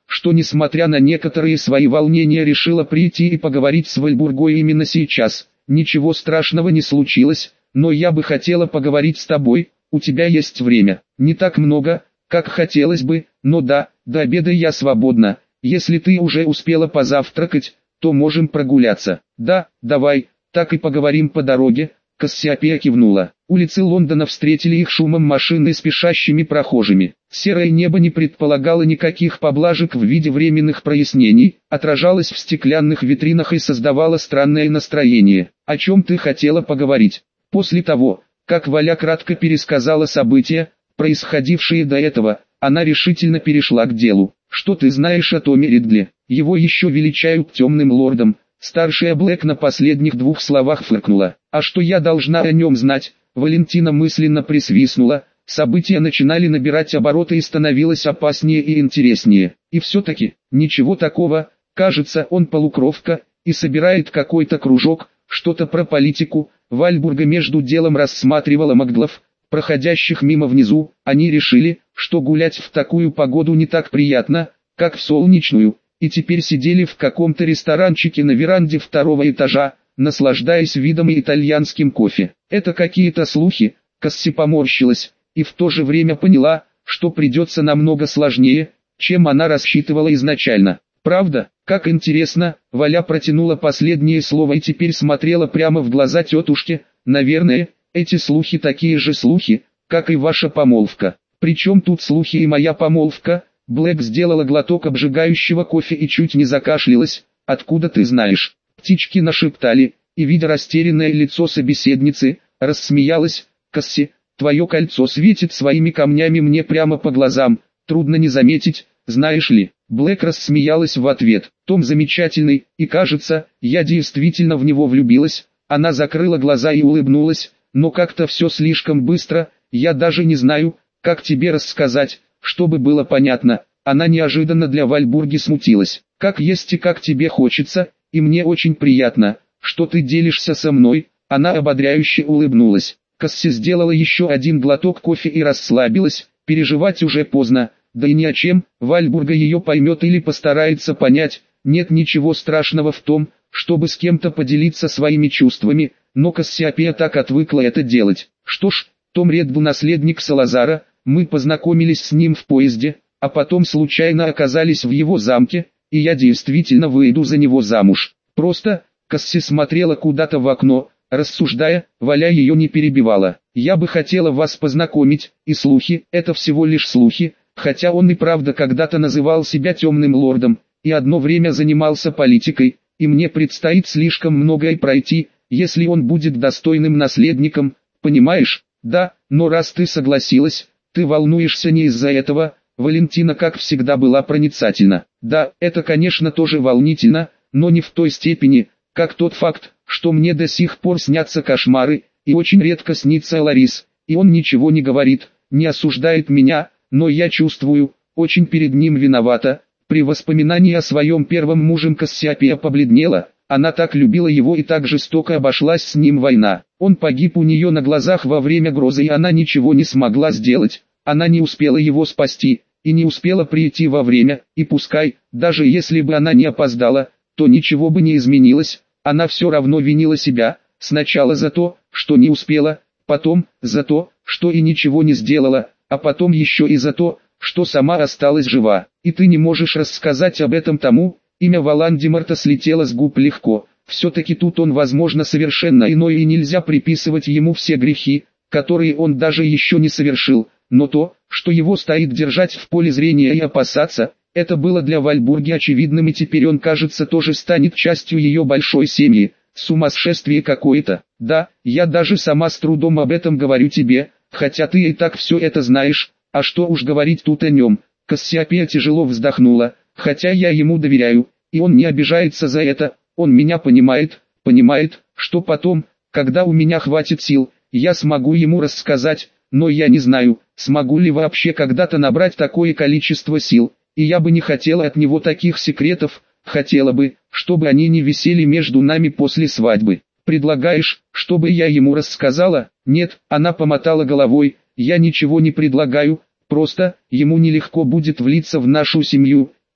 что несмотря на некоторые свои волнения решила прийти и поговорить с Вальбургой именно сейчас. Ничего страшного не случилось, но я бы хотела поговорить с тобой, у тебя есть время. Не так много, как хотелось бы, но да, до обеда я свободна. Если ты уже успела позавтракать, то можем прогуляться. Да, давай, так и поговорим по дороге. Кассиопея кивнула. Улицы Лондона встретили их шумом машин и спешащими прохожими. Серое небо не предполагало никаких поблажек в виде временных прояснений, отражалось в стеклянных витринах и создавало странное настроение. О чем ты хотела поговорить? После того, как Валя кратко пересказала события, происходившие до этого, она решительно перешла к делу. Что ты знаешь о Томе Ридли? Его еще величают темным лордом. Старшая Блэк на последних двух словах фыркнула. А что я должна о нем знать? Валентина мысленно присвистнула. События начинали набирать обороты и становилось опаснее и интереснее. И все-таки, ничего такого, кажется, он полукровка, и собирает какой-то кружок, что-то про политику. Вальбурга между делом рассматривала маглов, проходящих мимо внизу. Они решили, что гулять в такую погоду не так приятно, как в солнечную, и теперь сидели в каком-то ресторанчике на веранде второго этажа, наслаждаясь видом и итальянским кофе. Это какие-то слухи. Касси поморщилась, и в то же время поняла, что придется намного сложнее, чем она рассчитывала изначально. Правда, как интересно, Валя протянула последнее слово и теперь смотрела прямо в глаза тетушке. Наверное, эти слухи такие же слухи, как и ваша помолвка. Причем тут слухи и моя помолвка? Блэк сделала глоток обжигающего кофе и чуть не закашлялась. Откуда ты знаешь? Птички нашептали, и видя растерянное лицо собеседницы, рассмеялась. Касси, твое кольцо светит своими камнями мне прямо по глазам, трудно не заметить, знаешь ли. Блэк рассмеялась в ответ. Том замечательный, и кажется, я действительно в него влюбилась. Она закрыла глаза и улыбнулась, но как-то все слишком быстро, я даже не знаю, как тебе рассказать, чтобы было понятно. Она неожиданно для Вальбурги смутилась. Как есть и как тебе хочется, и мне очень приятно, что ты делишься со мной. Она ободряюще улыбнулась. Касси сделала еще один глоток кофе и расслабилась. Переживать уже поздно, да и ни о чем. Вальбурга ее поймет или постарается понять. Нет ничего страшного в том, чтобы с кем-то поделиться своими чувствами, но Кассиопея так отвыкла это делать. Что ж, Том Реддл наследник Салазара, мы познакомились с ним в поезде, а потом случайно оказались в его замке, и я действительно выйду за него замуж. Просто, Касси смотрела куда-то в окно, рассуждая, Валя ее не перебивала. Я бы хотела вас познакомить, и слухи, это всего лишь слухи, хотя он и правда когда-то называл себя темным лордом, и одно время занимался политикой, и мне предстоит слишком многое пройти, если он будет достойным наследником, понимаешь? Да, но раз ты согласилась, ты волнуешься не из-за этого. Валентина как всегда была проницательна. Да, это конечно тоже волнительно, но не в той степени, как тот факт, что мне до сих пор снятся кошмары, и очень редко снится Ларис, и он ничего не говорит, не осуждает меня, но я чувствую, очень перед ним виновата. При воспоминании о своем первом муже Кассиопея побледнела, она так любила его и так жестоко обошлась с ним война. Он погиб у нее на глазах во время грозы, и она ничего не смогла сделать, она не успела его спасти, и не успела прийти вовремя, и пускай, даже если бы она не опоздала, то ничего бы не изменилось, она все равно винила себя, сначала за то, что не успела, потом, за то, что и ничего не сделала, а потом еще и за то, что сама осталась жива. И ты не можешь рассказать об этом тому. Имя Волан-де-Морта слетело с губ легко. Все-таки тут он возможно совершенно иной, и нельзя приписывать ему все грехи, которые он даже еще не совершил. Но то, что его стоит держать в поле зрения и опасаться, это было для Вальбурги очевидным, и теперь он, кажется, тоже станет частью ее большой семьи. Сумасшествие какое-то. Да, я даже сама с трудом об этом говорю тебе, хотя ты и так все это знаешь. А что уж говорить тут о нем. Кассиопея тяжело вздохнула, хотя я ему доверяю, и он не обижается за это, он меня понимает, понимает, что потом, когда у меня хватит сил, я смогу ему рассказать, но я не знаю, смогу ли вообще когда-то набрать такое количество сил, и я бы не хотела от него таких секретов, хотела бы, чтобы они не висели между нами после свадьбы. Предлагаешь, чтобы я ему рассказала? Нет, она помотала головой, я ничего не предлагаю, просто, ему нелегко будет влиться в нашу семью,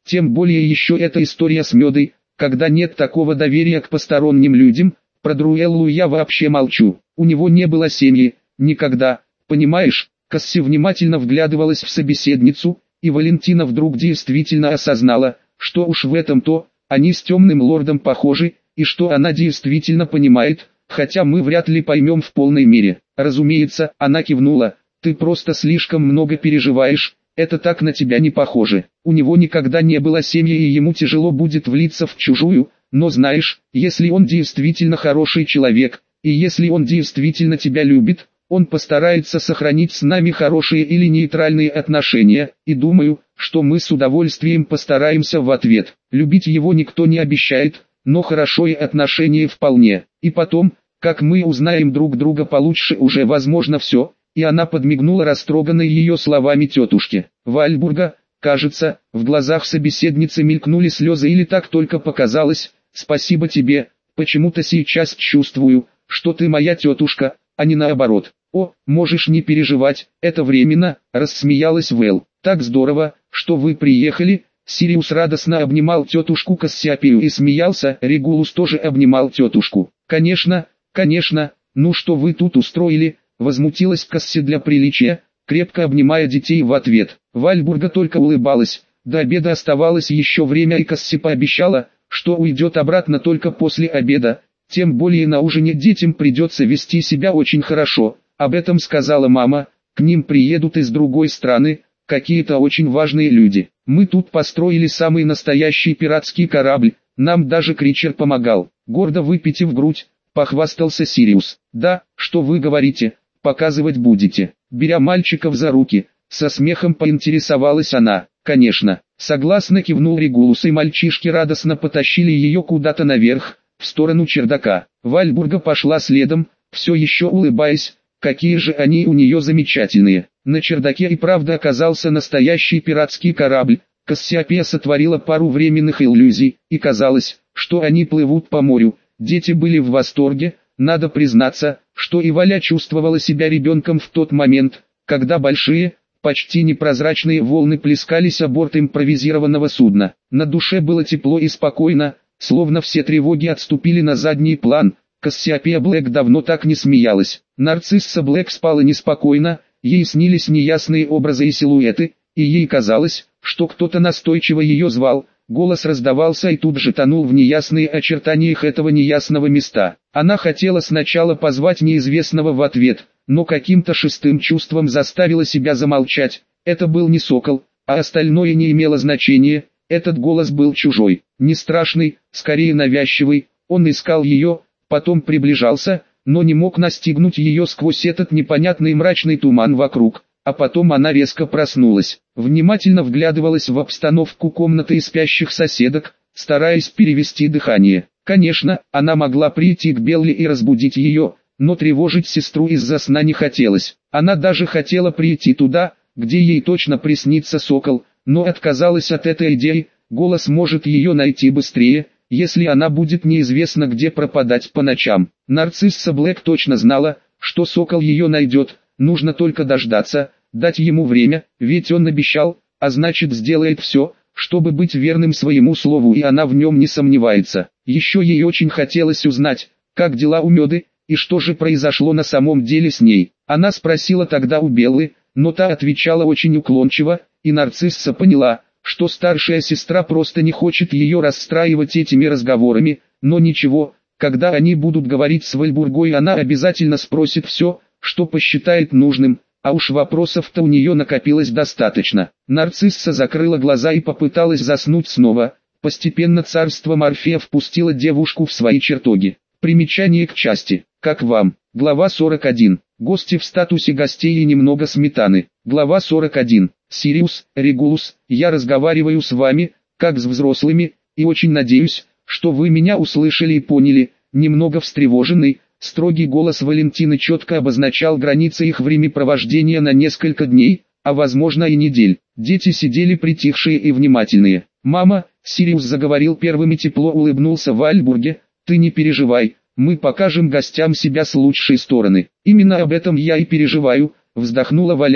Тем более еще эта история с Медой, когда нет такого доверия к посторонним людям. Про Друэллу я вообще молчу. У него не было семьи, никогда, понимаешь? Касси внимательно вглядывалась в собеседницу, и Валентина вдруг действительно осознала, что уж в этом-то, они с темным лордом похожи, и что она действительно понимает, хотя мы вряд ли поймем в полной мере. Разумеется, она кивнула, ты просто слишком много переживаешь, это так на тебя не похоже. У него никогда не было семьи и ему тяжело будет влиться в чужую, но знаешь, если он действительно хороший человек, и если он действительно тебя любит, он постарается сохранить с нами хорошие или нейтральные отношения, и думаю, что мы с удовольствием постараемся в ответ. Любить его никто не обещает, но хорошие отношения вполне. И потом, как мы узнаем друг друга получше, уже возможно все. И она подмигнула растроганной ее словами тетушке. Вальбурга, кажется, в глазах собеседницы мелькнули слезы или так только показалось. Спасибо тебе, почему-то сейчас чувствую, что ты моя тетушка, а не наоборот. О, можешь не переживать, это временно, рассмеялась Вэл. Так здорово, что вы приехали. Сириус радостно обнимал тетушку Кассиопею и смеялся, Регулус тоже обнимал тетушку. Конечно, конечно, ну что вы тут устроили? Возмутилась Касси для приличия, крепко обнимая детей в ответ. Вальбурга только улыбалась. До обеда оставалось еще время, и Касси пообещала, что уйдет обратно только после обеда. Тем более на ужине детям придется вести себя очень хорошо. Об этом сказала мама. К ним приедут из другой страны, какие-то очень важные люди. Мы тут построили самый настоящий пиратский корабль. Нам даже Кричер помогал. Гордо выпитив грудь, похвастался Сириус. Да, что вы говорите? Показывать будете. Беря мальчиков за руки, со смехом поинтересовалась она. Конечно, согласно кивнул Регулус, и мальчишки радостно потащили ее куда-то наверх, в сторону чердака. Вальбурга пошла следом, все еще улыбаясь, какие же они у нее замечательные. На чердаке и правда оказался настоящий пиратский корабль. Кассиопея сотворила пару временных иллюзий, и казалось, что они плывут по морю. Дети были в восторге. Надо признаться, что и Валя чувствовала себя ребенком в тот момент, когда большие, почти непрозрачные волны плескались о борт импровизированного судна. На душе было тепло и спокойно, словно все тревоги отступили на задний план. Кассиопея Блэк давно так не смеялась. Нарцисса Блэк спала неспокойно, ей снились неясные образы и силуэты, и ей казалось, что кто-то настойчиво ее звал. Голос раздавался и тут же тонул в неясных очертаниях этого неясного места. Она хотела сначала позвать неизвестного в ответ, но каким-то шестым чувством заставила себя замолчать. Это был не сокол, а остальное не имело значения. Этот голос был чужой, не страшный, скорее навязчивый. Он искал ее, потом приближался, но не мог настигнуть ее сквозь этот непонятный мрачный туман вокруг. А потом она резко проснулась, внимательно вглядывалась в обстановку комнаты и спящих соседок, стараясь перевести дыхание. Конечно, она могла прийти к Белли и разбудить ее, но тревожить сестру из-за сна не хотелось. Она даже хотела прийти туда, где ей точно приснится сокол, но отказалась от этой идеи. Голос может ее найти быстрее, если она будет неизвестно где пропадать по ночам. Нарцисса Блэк точно знала, что сокол ее найдет, нужно только дождаться, дать ему время, ведь он обещал, а значит сделает все, чтобы быть верным своему слову, и она в нем не сомневается. Еще ей очень хотелось узнать, как дела у Меды, и что же произошло на самом деле с ней. Она спросила тогда у Беллы, но та отвечала очень уклончиво, и Нарцисса поняла, что старшая сестра просто не хочет ее расстраивать этими разговорами, но ничего, когда они будут говорить с Вальбургой, она обязательно спросит все, что посчитает нужным. А уж вопросов-то у нее накопилось достаточно. Нарцисса закрыла глаза и попыталась заснуть снова. Постепенно царство Морфея впустило девушку в свои чертоги. Примечание к части. Как вам? Глава сорок один. Гости в статусе гостей и немного сметаны. Глава сорок один. Сириус, Регулус, я разговариваю с вами, как с взрослыми, и очень надеюсь, что вы меня услышали и поняли. Немного встревоженный, строгий голос Валентины четко обозначал границы их времяпровождения на несколько дней, а возможно и недель. Дети сидели притихшие и внимательные. «Мама», — Сириус заговорил первым и тепло улыбнулся Вальбурге, — «ты не переживай, мы покажем гостям себя с лучшей стороны». «Именно об этом я и переживаю», — вздохнула Валя,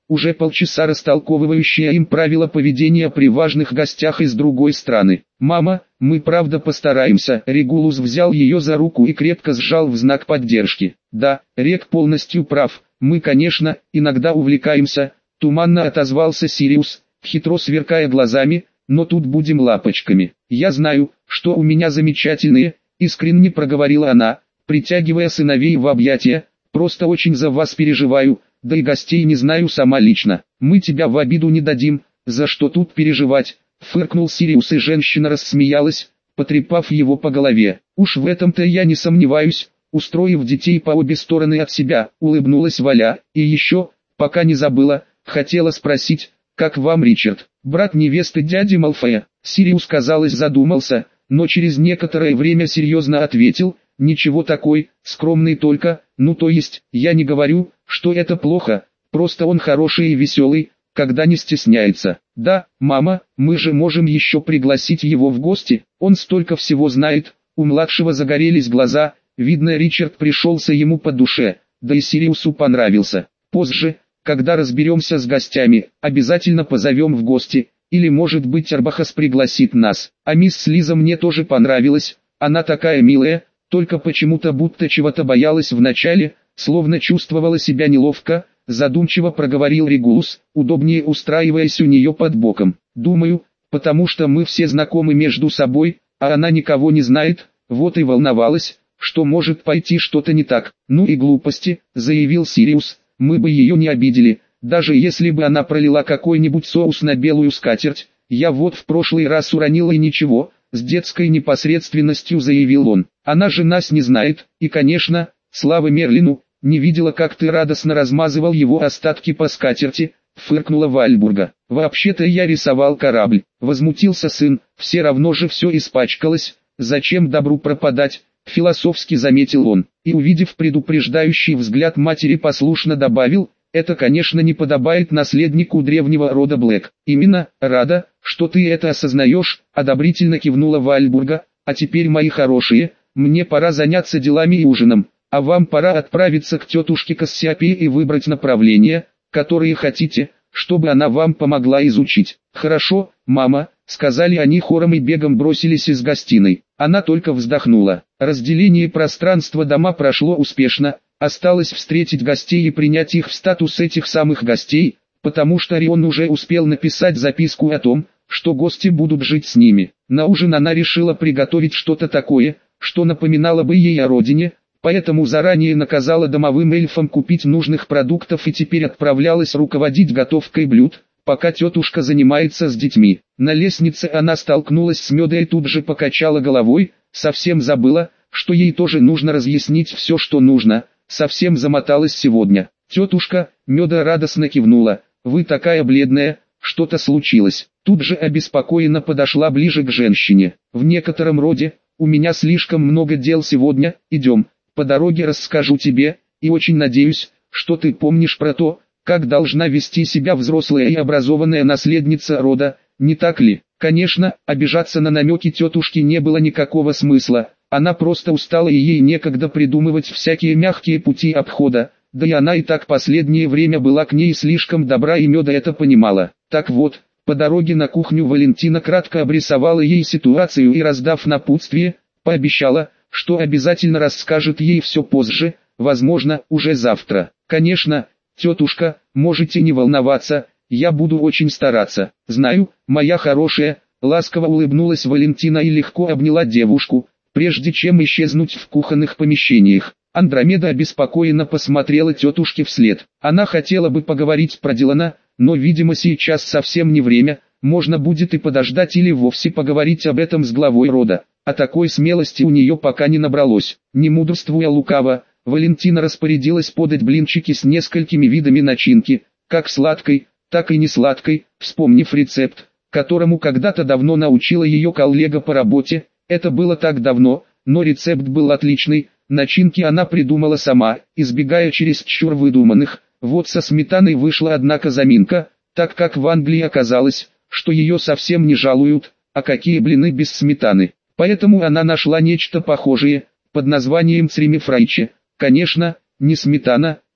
уже полчаса растолковывающая им правила поведения при важных гостях из другой страны. «Мама, мы правда постараемся». Регулус взял ее за руку и крепко сжал в знак поддержки. «Да, Рек полностью прав, мы, конечно, иногда увлекаемся», туманно отозвался Сириус, хитро сверкая глазами, «но тут будем лапочками. Я знаю, что у меня замечательные», искренне проговорила она, притягивая сыновей в объятия, «просто очень за вас переживаю, да и гостей не знаю сама лично. Мы тебя в обиду не дадим, за что тут переживать», фыркнул Сириус, и женщина рассмеялась, потрепав его по голове. «Уж в этом-то я не сомневаюсь», устроив детей по обе стороны от себя, улыбнулась Валя. «И еще, пока не забыла, хотела спросить, как вам Ричард, брат невесты дяди Малфоя?» Сириус, казалось, задумался, но через некоторое время серьезно ответил: «Ничего такой, скромный только, ну то есть, я не говорю, что это плохо, просто он хороший и веселый, когда не стесняется. Да, мама, мы же можем еще пригласить его в гости, он столько всего знает». У младшего загорелись глаза, видно, Ричард пришелся ему по душе, да и Сириусу понравился. «Позже, когда разберемся с гостями, обязательно позовем в гости, или может быть Арбахас пригласит нас. А мисс Лиза мне тоже понравилась, она такая милая, только почему-то будто чего-то боялась вначале, словно чувствовала себя неловко», задумчиво проговорил Регулус, удобнее устраиваясь у нее под боком. «Думаю, потому что мы все знакомы между собой, а она никого не знает, вот и волновалась, что может пойти что-то не так». «Ну и глупости», заявил Сириус, «мы бы ее не обидели, даже если бы она пролила какой-нибудь соус на белую скатерть. Я вот в прошлый раз уронила и ничего», с детской непосредственностью заявил он. «Она же нас не знает, и, конечно, слава Мерлину, не видела, как ты радостно размазывал его остатки по скатерти», фыркнула Вальбурга. «Вообще-то я рисовал корабль», возмутился сын, «все равно же все испачкалось, зачем добру пропадать», философски заметил он, и, увидев предупреждающий взгляд матери, послушно добавил: «Это, конечно, не подобает наследнику древнего рода Блэк». «Именно, рада, что ты это осознаешь», одобрительно кивнула Вальбурга. «А теперь, мои хорошие, мне пора заняться делами и ужином, а вам пора отправиться к тетушке Кассиопее и выбрать направление, которое хотите, чтобы она вам помогла изучить». «Хорошо, мама», сказали они хором и бегом бросились из гостиной. Она только вздохнула. Разделение пространства дома прошло успешно, осталось встретить гостей и принять их в статус этих самых гостей, потому что Рион уже успел написать записку о том, что гости будут жить с ними. На ужин она решила приготовить что-то такое, что напоминало бы ей о родине, поэтому заранее наказала домовым эльфам купить нужных продуктов и теперь отправлялась руководить готовкой блюд, пока тетушка занимается с детьми. На лестнице она столкнулась с Медой и тут же покачала головой, совсем забыла, что ей тоже нужно разъяснить все, что нужно, совсем замоталась сегодня. «Тетушка», Меда радостно кивнула, «вы такая бледная, что-то случилось». Тут же обеспокоенно подошла ближе к женщине. «В некотором роде, у меня слишком много дел сегодня, идем, по дороге расскажу тебе, и очень надеюсь, что ты помнишь про то, как должна вести себя взрослая и образованная наследница рода, не так ли?» Конечно, обижаться на намеки тетушки не было никакого смысла, она просто устала и ей некогда придумывать всякие мягкие пути обхода, да и она и так последнее время была к ней слишком добра, и Меда это понимала. Так вот, по дороге на кухню Валентина кратко обрисовала ей ситуацию и, раздав напутствие, пообещала, что обязательно расскажет ей все позже, возможно, уже завтра. «Конечно, тетушка, можете не волноваться, я буду очень стараться». «Знаю, моя хорошая», ласково улыбнулась Валентина и легко обняла девушку, прежде чем исчезнуть в кухонных помещениях. Андромеда обеспокоенно посмотрела тетушке вслед. Она хотела бы поговорить про Дилана, но, видимо, сейчас совсем не время, можно будет и подождать или вовсе поговорить об этом с главой рода. А такой смелости у нее пока не набралось. Не мудрствуя лукаво, Валентина распорядилась подать блинчики с несколькими видами начинки, как сладкой, так и не сладкой, вспомнив рецепт, которому когда-то давно научила ее коллега по работе. Это было так давно, но рецепт был отличный, начинки она придумала сама, избегая чересчур выдуманных. Вот со сметаной вышла однако заминка, так как в Англии оказалось, что ее совсем не жалуют, а какие блины без сметаны. Поэтому она нашла нечто похожее, под названием цремифрайче. Конечно, не сметана,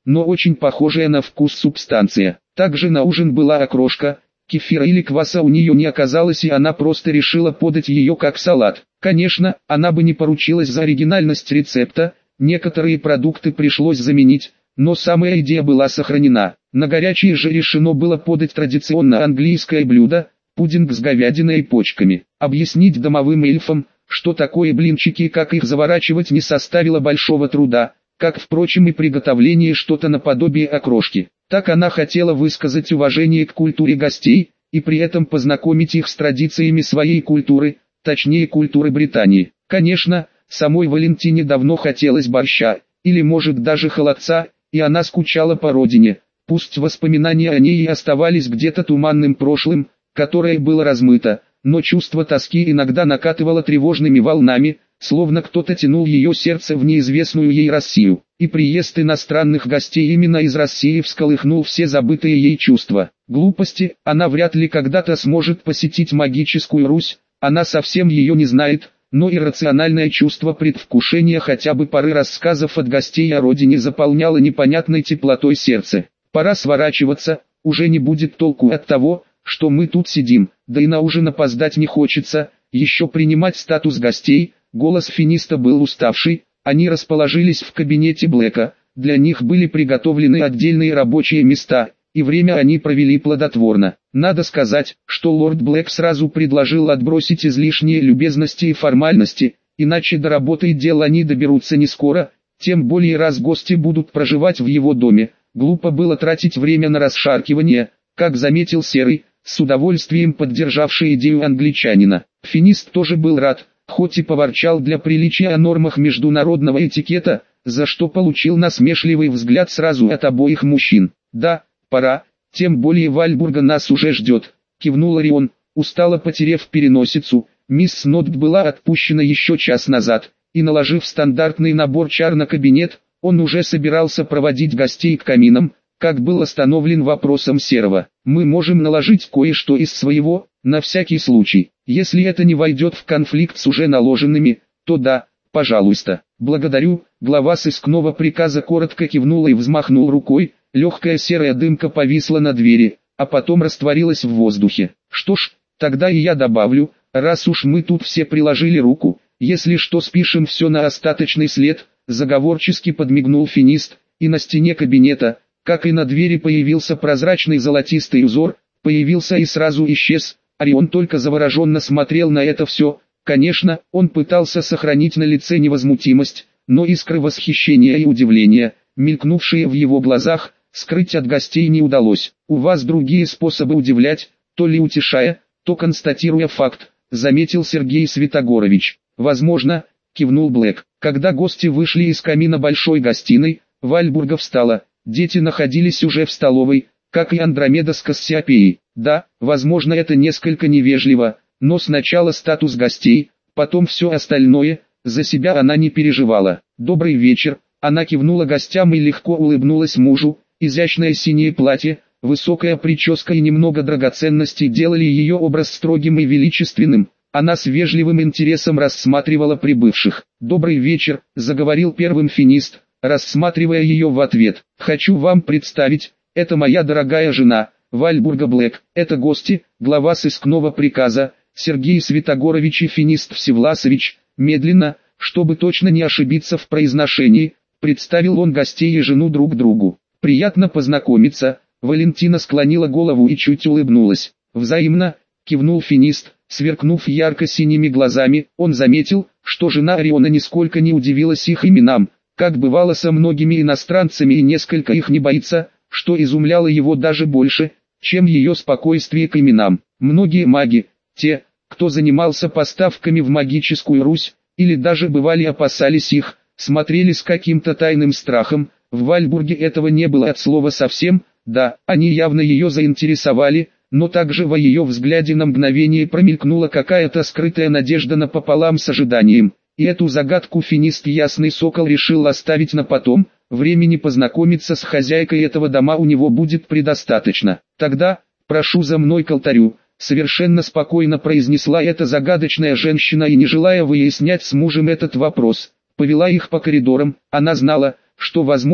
но очень похожая на вкус субстанция. Также на ужин была окрошка, кефира или кваса у нее не оказалось, и она просто решила подать ее как салат. Конечно, она бы не поручилась за оригинальность рецепта, некоторые продукты пришлось заменить, но самая идея была сохранена. На горячее же решено было подать традиционно английское блюдо – пудинг с говядиной и почками. Объяснить домовым эльфам, что такое блинчики и как их заворачивать, не составило большого труда, как, впрочем, и приготовление что-то наподобие окрошки. Так она хотела высказать уважение к культуре гостей, и при этом познакомить их с традициями своей культуры, точнее культуры Британии. Конечно, самой Валентине давно хотелось борща, или может даже холодца, и она скучала по родине. Пусть воспоминания о ней и оставались где-то туманным прошлым, которое было размыто, но чувство тоски иногда накатывало тревожными волнами, словно кто-то тянул ее сердце в неизвестную ей Россию. И приезд иностранных гостей именно из России всколыхнул все забытые ей чувства. Глупости, она вряд ли когда-то сможет посетить магическую Русь, она совсем ее не знает, но иррациональное чувство предвкушения хотя бы пары рассказов от гостей о родине заполняло непонятной теплотой сердце. Пора сворачиваться, уже не будет толку от того, что мы тут сидим, да и на ужин опоздать не хочется, еще принимать статус гостей. Голос финиста был уставший, они расположились в кабинете Блэка, для них были приготовлены отдельные рабочие места, и время они провели плодотворно. Надо сказать, что лорд Блэк сразу предложил отбросить излишние любезности и формальности, иначе до работы и дел они доберутся не скоро, тем более раз гости будут проживать в его доме. Глупо было тратить время на расшаркивание, как заметил Серый, с удовольствием поддержавший идею англичанина. Финист тоже был рад, хоть и поворчал для приличия о нормах международного этикета, за что получил насмешливый взгляд сразу от обоих мужчин. «Да, пора, тем более Вальбурга нас уже ждет», — кивнул Орион, устало потерев переносицу. Мисс Снотт была отпущена еще час назад, и наложив стандартный набор чар на кабинет, он уже собирался проводить гостей к каминам, как был остановлен вопросом Серого. «Мы можем наложить кое-что из своего, на всякий случай. Если это не войдет в конфликт с уже наложенными, то да, пожалуйста». «Благодарю», глава сыскного приказа коротко кивнул и взмахнул рукой, легкая серая дымка повисла на двери, а потом растворилась в воздухе. «Что ж, тогда и я добавлю, раз уж мы тут все приложили руку, если что спишем все на остаточный след», заговорчески подмигнул финист, и на стене кабинета, как и на двери, появился прозрачный золотистый узор, появился и сразу исчез. Орион только завороженно смотрел на это все. Конечно, он пытался сохранить на лице невозмутимость, но искры восхищения и удивления, мелькнувшие в его глазах, скрыть от гостей не удалось. «У вас другие способы удивлять, то ли утешая, то констатируя факт», заметил Сергей Святогорович. «Возможно», кивнул Блэк. Когда гости вышли из камина большой гостиной, Вальбурга встала. Дети находились уже в столовой, как и Андромеда с Кассиопеей. Да, возможно, это несколько невежливо, но сначала статус гостей, потом все остальное. За себя она не переживала. «Добрый вечер», она кивнула гостям и легко улыбнулась мужу. Изящное синее платье, высокая прическа и немного драгоценностей делали ее образ строгим и величественным. Она с вежливым интересом рассматривала прибывших. «Добрый вечер», заговорил первым финист, рассматривая ее в ответ. «Хочу вам представить, это моя дорогая жена, Вальбурга Блэк, это гости, глава сыскного приказа, Сергей Святогорович и финист Всевласович». Медленно, чтобы точно не ошибиться в произношении, представил он гостей и жену друг другу. «Приятно познакомиться», Валентина склонила голову и чуть улыбнулась. «Взаимно», кивнул финист, сверкнув ярко-синими глазами. Он заметил, что жена Ориона нисколько не удивилась их именам, как бывало со многими иностранцами, и несколько их не боится, что изумляло его даже больше, чем ее спокойствие к именам. Многие маги, те, кто занимался поставками в магическую Русь, или даже бывали опасались их, смотрели с каким-то тайным страхом. В Вальбурге этого не было от слова совсем. Да, они явно ее заинтересовали, но также во ее взгляде на мгновение промелькнула какая-то скрытая надежда напополам с ожиданием. И эту загадку финист Ясный Сокол решил оставить на потом. Времени познакомиться с хозяйкой этого дома у него будет предостаточно. «Тогда, прошу за мной к алтарю», совершенно спокойно произнесла эта загадочная женщина, и, не желая выяснять с мужем этот вопрос, повела их по коридорам. Она знала, что возможно,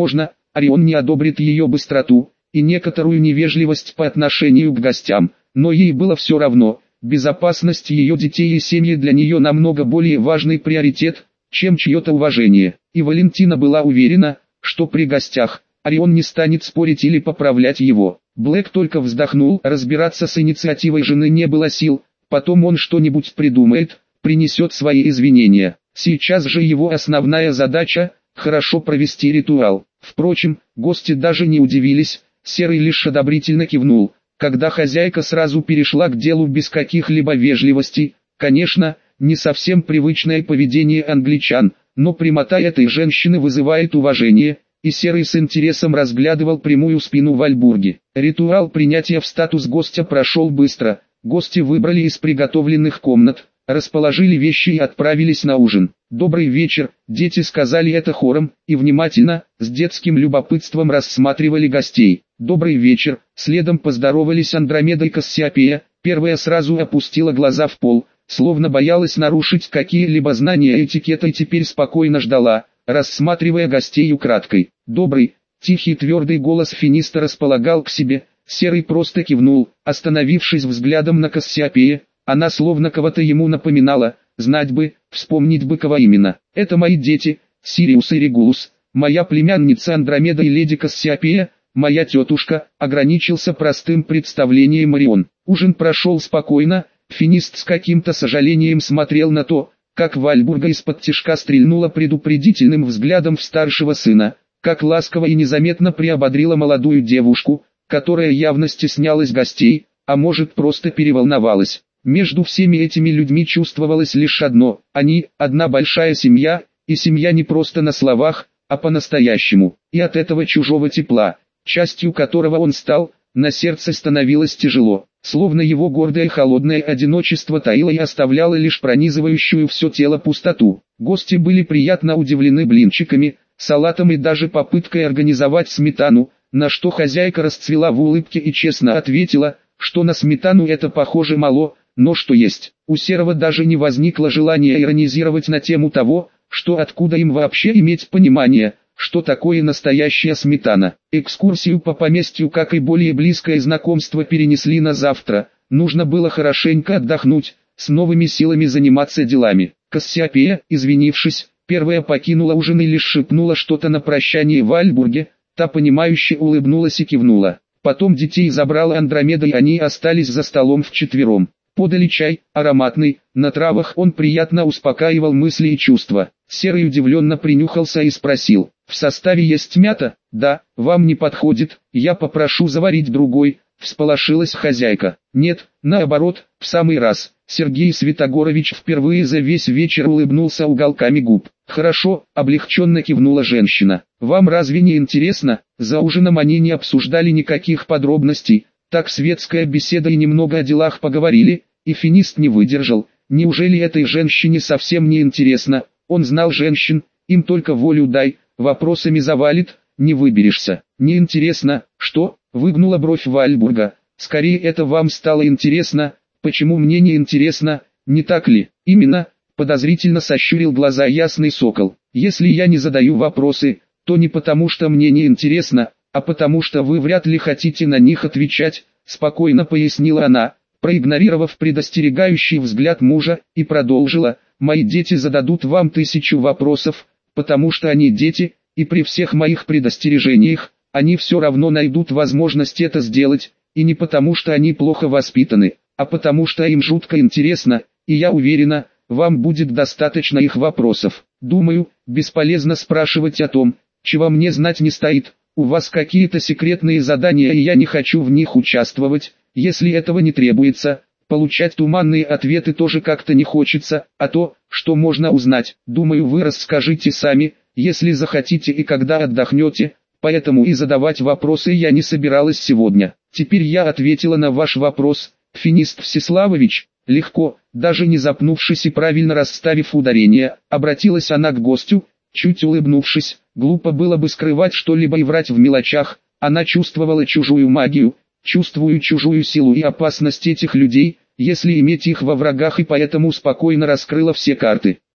Орион не одобрит ее быстроту и некоторую невежливость по отношению к гостям, но ей было все равно. Безопасность ее детей и семьи для нее намного более важный приоритет, чем чье-то уважение. И Валентина была уверена, что при гостях Орион не станет спорить или поправлять его. Блэк только вздохнул, разбираться с инициативой жены не было сил, потом он что-нибудь придумает, принесет свои извинения. Сейчас же его основная задача – хорошо провести ритуал. Впрочем, гости даже не удивились, Серый лишь одобрительно кивнул, когда хозяйка сразу перешла к делу без каких-либо вежливостей. Конечно, не совсем привычное поведение англичан, но прямота этой женщины вызывает уважение, и Серый с интересом разглядывал прямую спину Вальбурги. Ритуал принятия в статус гостя прошел быстро, гости выбрали из приготовленных комнат, расположили вещи и отправились на ужин. «Добрый вечер», дети сказали это хором, и внимательно, с детским любопытством рассматривали гостей. «Добрый вечер», следом поздоровались Андромеда и Кассиопея, первая сразу опустила глаза в пол, словно боялась нарушить какие-либо знания этикета и теперь спокойно ждала, рассматривая гостей украдкой. «Добрый», тихий твердый голос Финиста располагал к себе, Серый просто кивнул, остановившись взглядом на Кассиопея, она словно кого-то ему напоминала, знать бы, вспомнить бы кого именно. «Это мои дети, Сириус и Регулус, моя племянница Андромеда и леди Кассиопея, моя тетушка», ограничился простым представлением Орион. Ужин прошел спокойно, Финист с каким-то сожалением смотрел на то, как Вальбурга из-под тишка стрельнула предупредительным взглядом в старшего сына, как ласково и незаметно приободрила молодую девушку, которая явно стеснялась гостей, а может просто переволновалась. Между всеми этими людьми чувствовалось лишь одно – они – одна большая семья, и семья не просто на словах, а по-настоящему. И от этого чужого тепла, частью которого он стал, на сердце становилось тяжело, словно его гордое холодное одиночество таило и оставляло лишь пронизывающую все тело пустоту. Гости были приятно удивлены блинчиками, салатом и даже попыткой организовать сметану, на что хозяйка расцвела в улыбке и честно ответила, что на сметану это похоже мало, но что есть. У Серого даже не возникло желания иронизировать на тему того, что откуда им вообще иметь понимание, что такое настоящая сметана. Экскурсию по поместью, как и более близкое знакомство, перенесли на завтра. Нужно было хорошенько отдохнуть, с новыми силами заниматься делами. Кассиопея, извинившись, первая покинула ужин и лишь шепнула что-то на прощание Вальбурге, та понимающе улыбнулась и кивнула. Потом детей забрала Андромеда и они остались за столом вчетвером. Подали чай, ароматный, на травах, он приятно успокаивал мысли и чувства. Серый удивленно принюхался и спросил: «В составе есть мята?» «Да, вам не подходит, я попрошу заварить другой», — всполошилась хозяйка. «Нет, наоборот, в самый раз». Сергей Святогорович впервые за весь вечер улыбнулся уголками губ. «Хорошо», — облегченно кивнула женщина. «Вам разве не интересно?» За ужином они не обсуждали никаких подробностей, так светская беседа и немного о делах поговорили, и Финист не выдержал. Неужели этой женщине совсем не интересно? Он знал женщин, им только волю дай, вопросами завалит, не выберешься. «Неинтересно, что?» — выгнула бровь Вальбурга. «Скорее это вам стало интересно, почему мне не интересно, не так ли?» «Именно», — подозрительно сощурил глаза ясный сокол. «Если я не задаю вопросы, то не потому что мне не интересно, а потому что вы вряд ли хотите на них отвечать», — спокойно пояснила она, проигнорировав предостерегающий взгляд мужа, и продолжила: «Мои дети зададут вам тысячу вопросов, потому что они дети, и при всех моих предостережениях, они все равно найдут возможность это сделать, и не потому что они плохо воспитаны, а потому что им жутко интересно, и я уверена, вам будет достаточно их вопросов. Думаю, бесполезно спрашивать о том, чего мне знать не стоит. У вас какие-то секретные задания, и я не хочу в них участвовать, если этого не требуется. Получать туманные ответы тоже как-то не хочется, а то, что можно узнать, думаю, вы расскажите сами, если захотите и когда отдохнете, поэтому и задавать вопросы я не собиралась сегодня. Теперь я ответила на ваш вопрос, Финист Всеславович». Легко, даже не запнувшись и правильно расставив ударение, обратилась она к гостю, чуть улыбнувшись. Глупо было бы скрывать что-либо и врать в мелочах, она чувствовала чужую магию, чувствую чужую силу и опасность этих людей, если иметь их во врагах, и поэтому спокойно раскрыла все карты.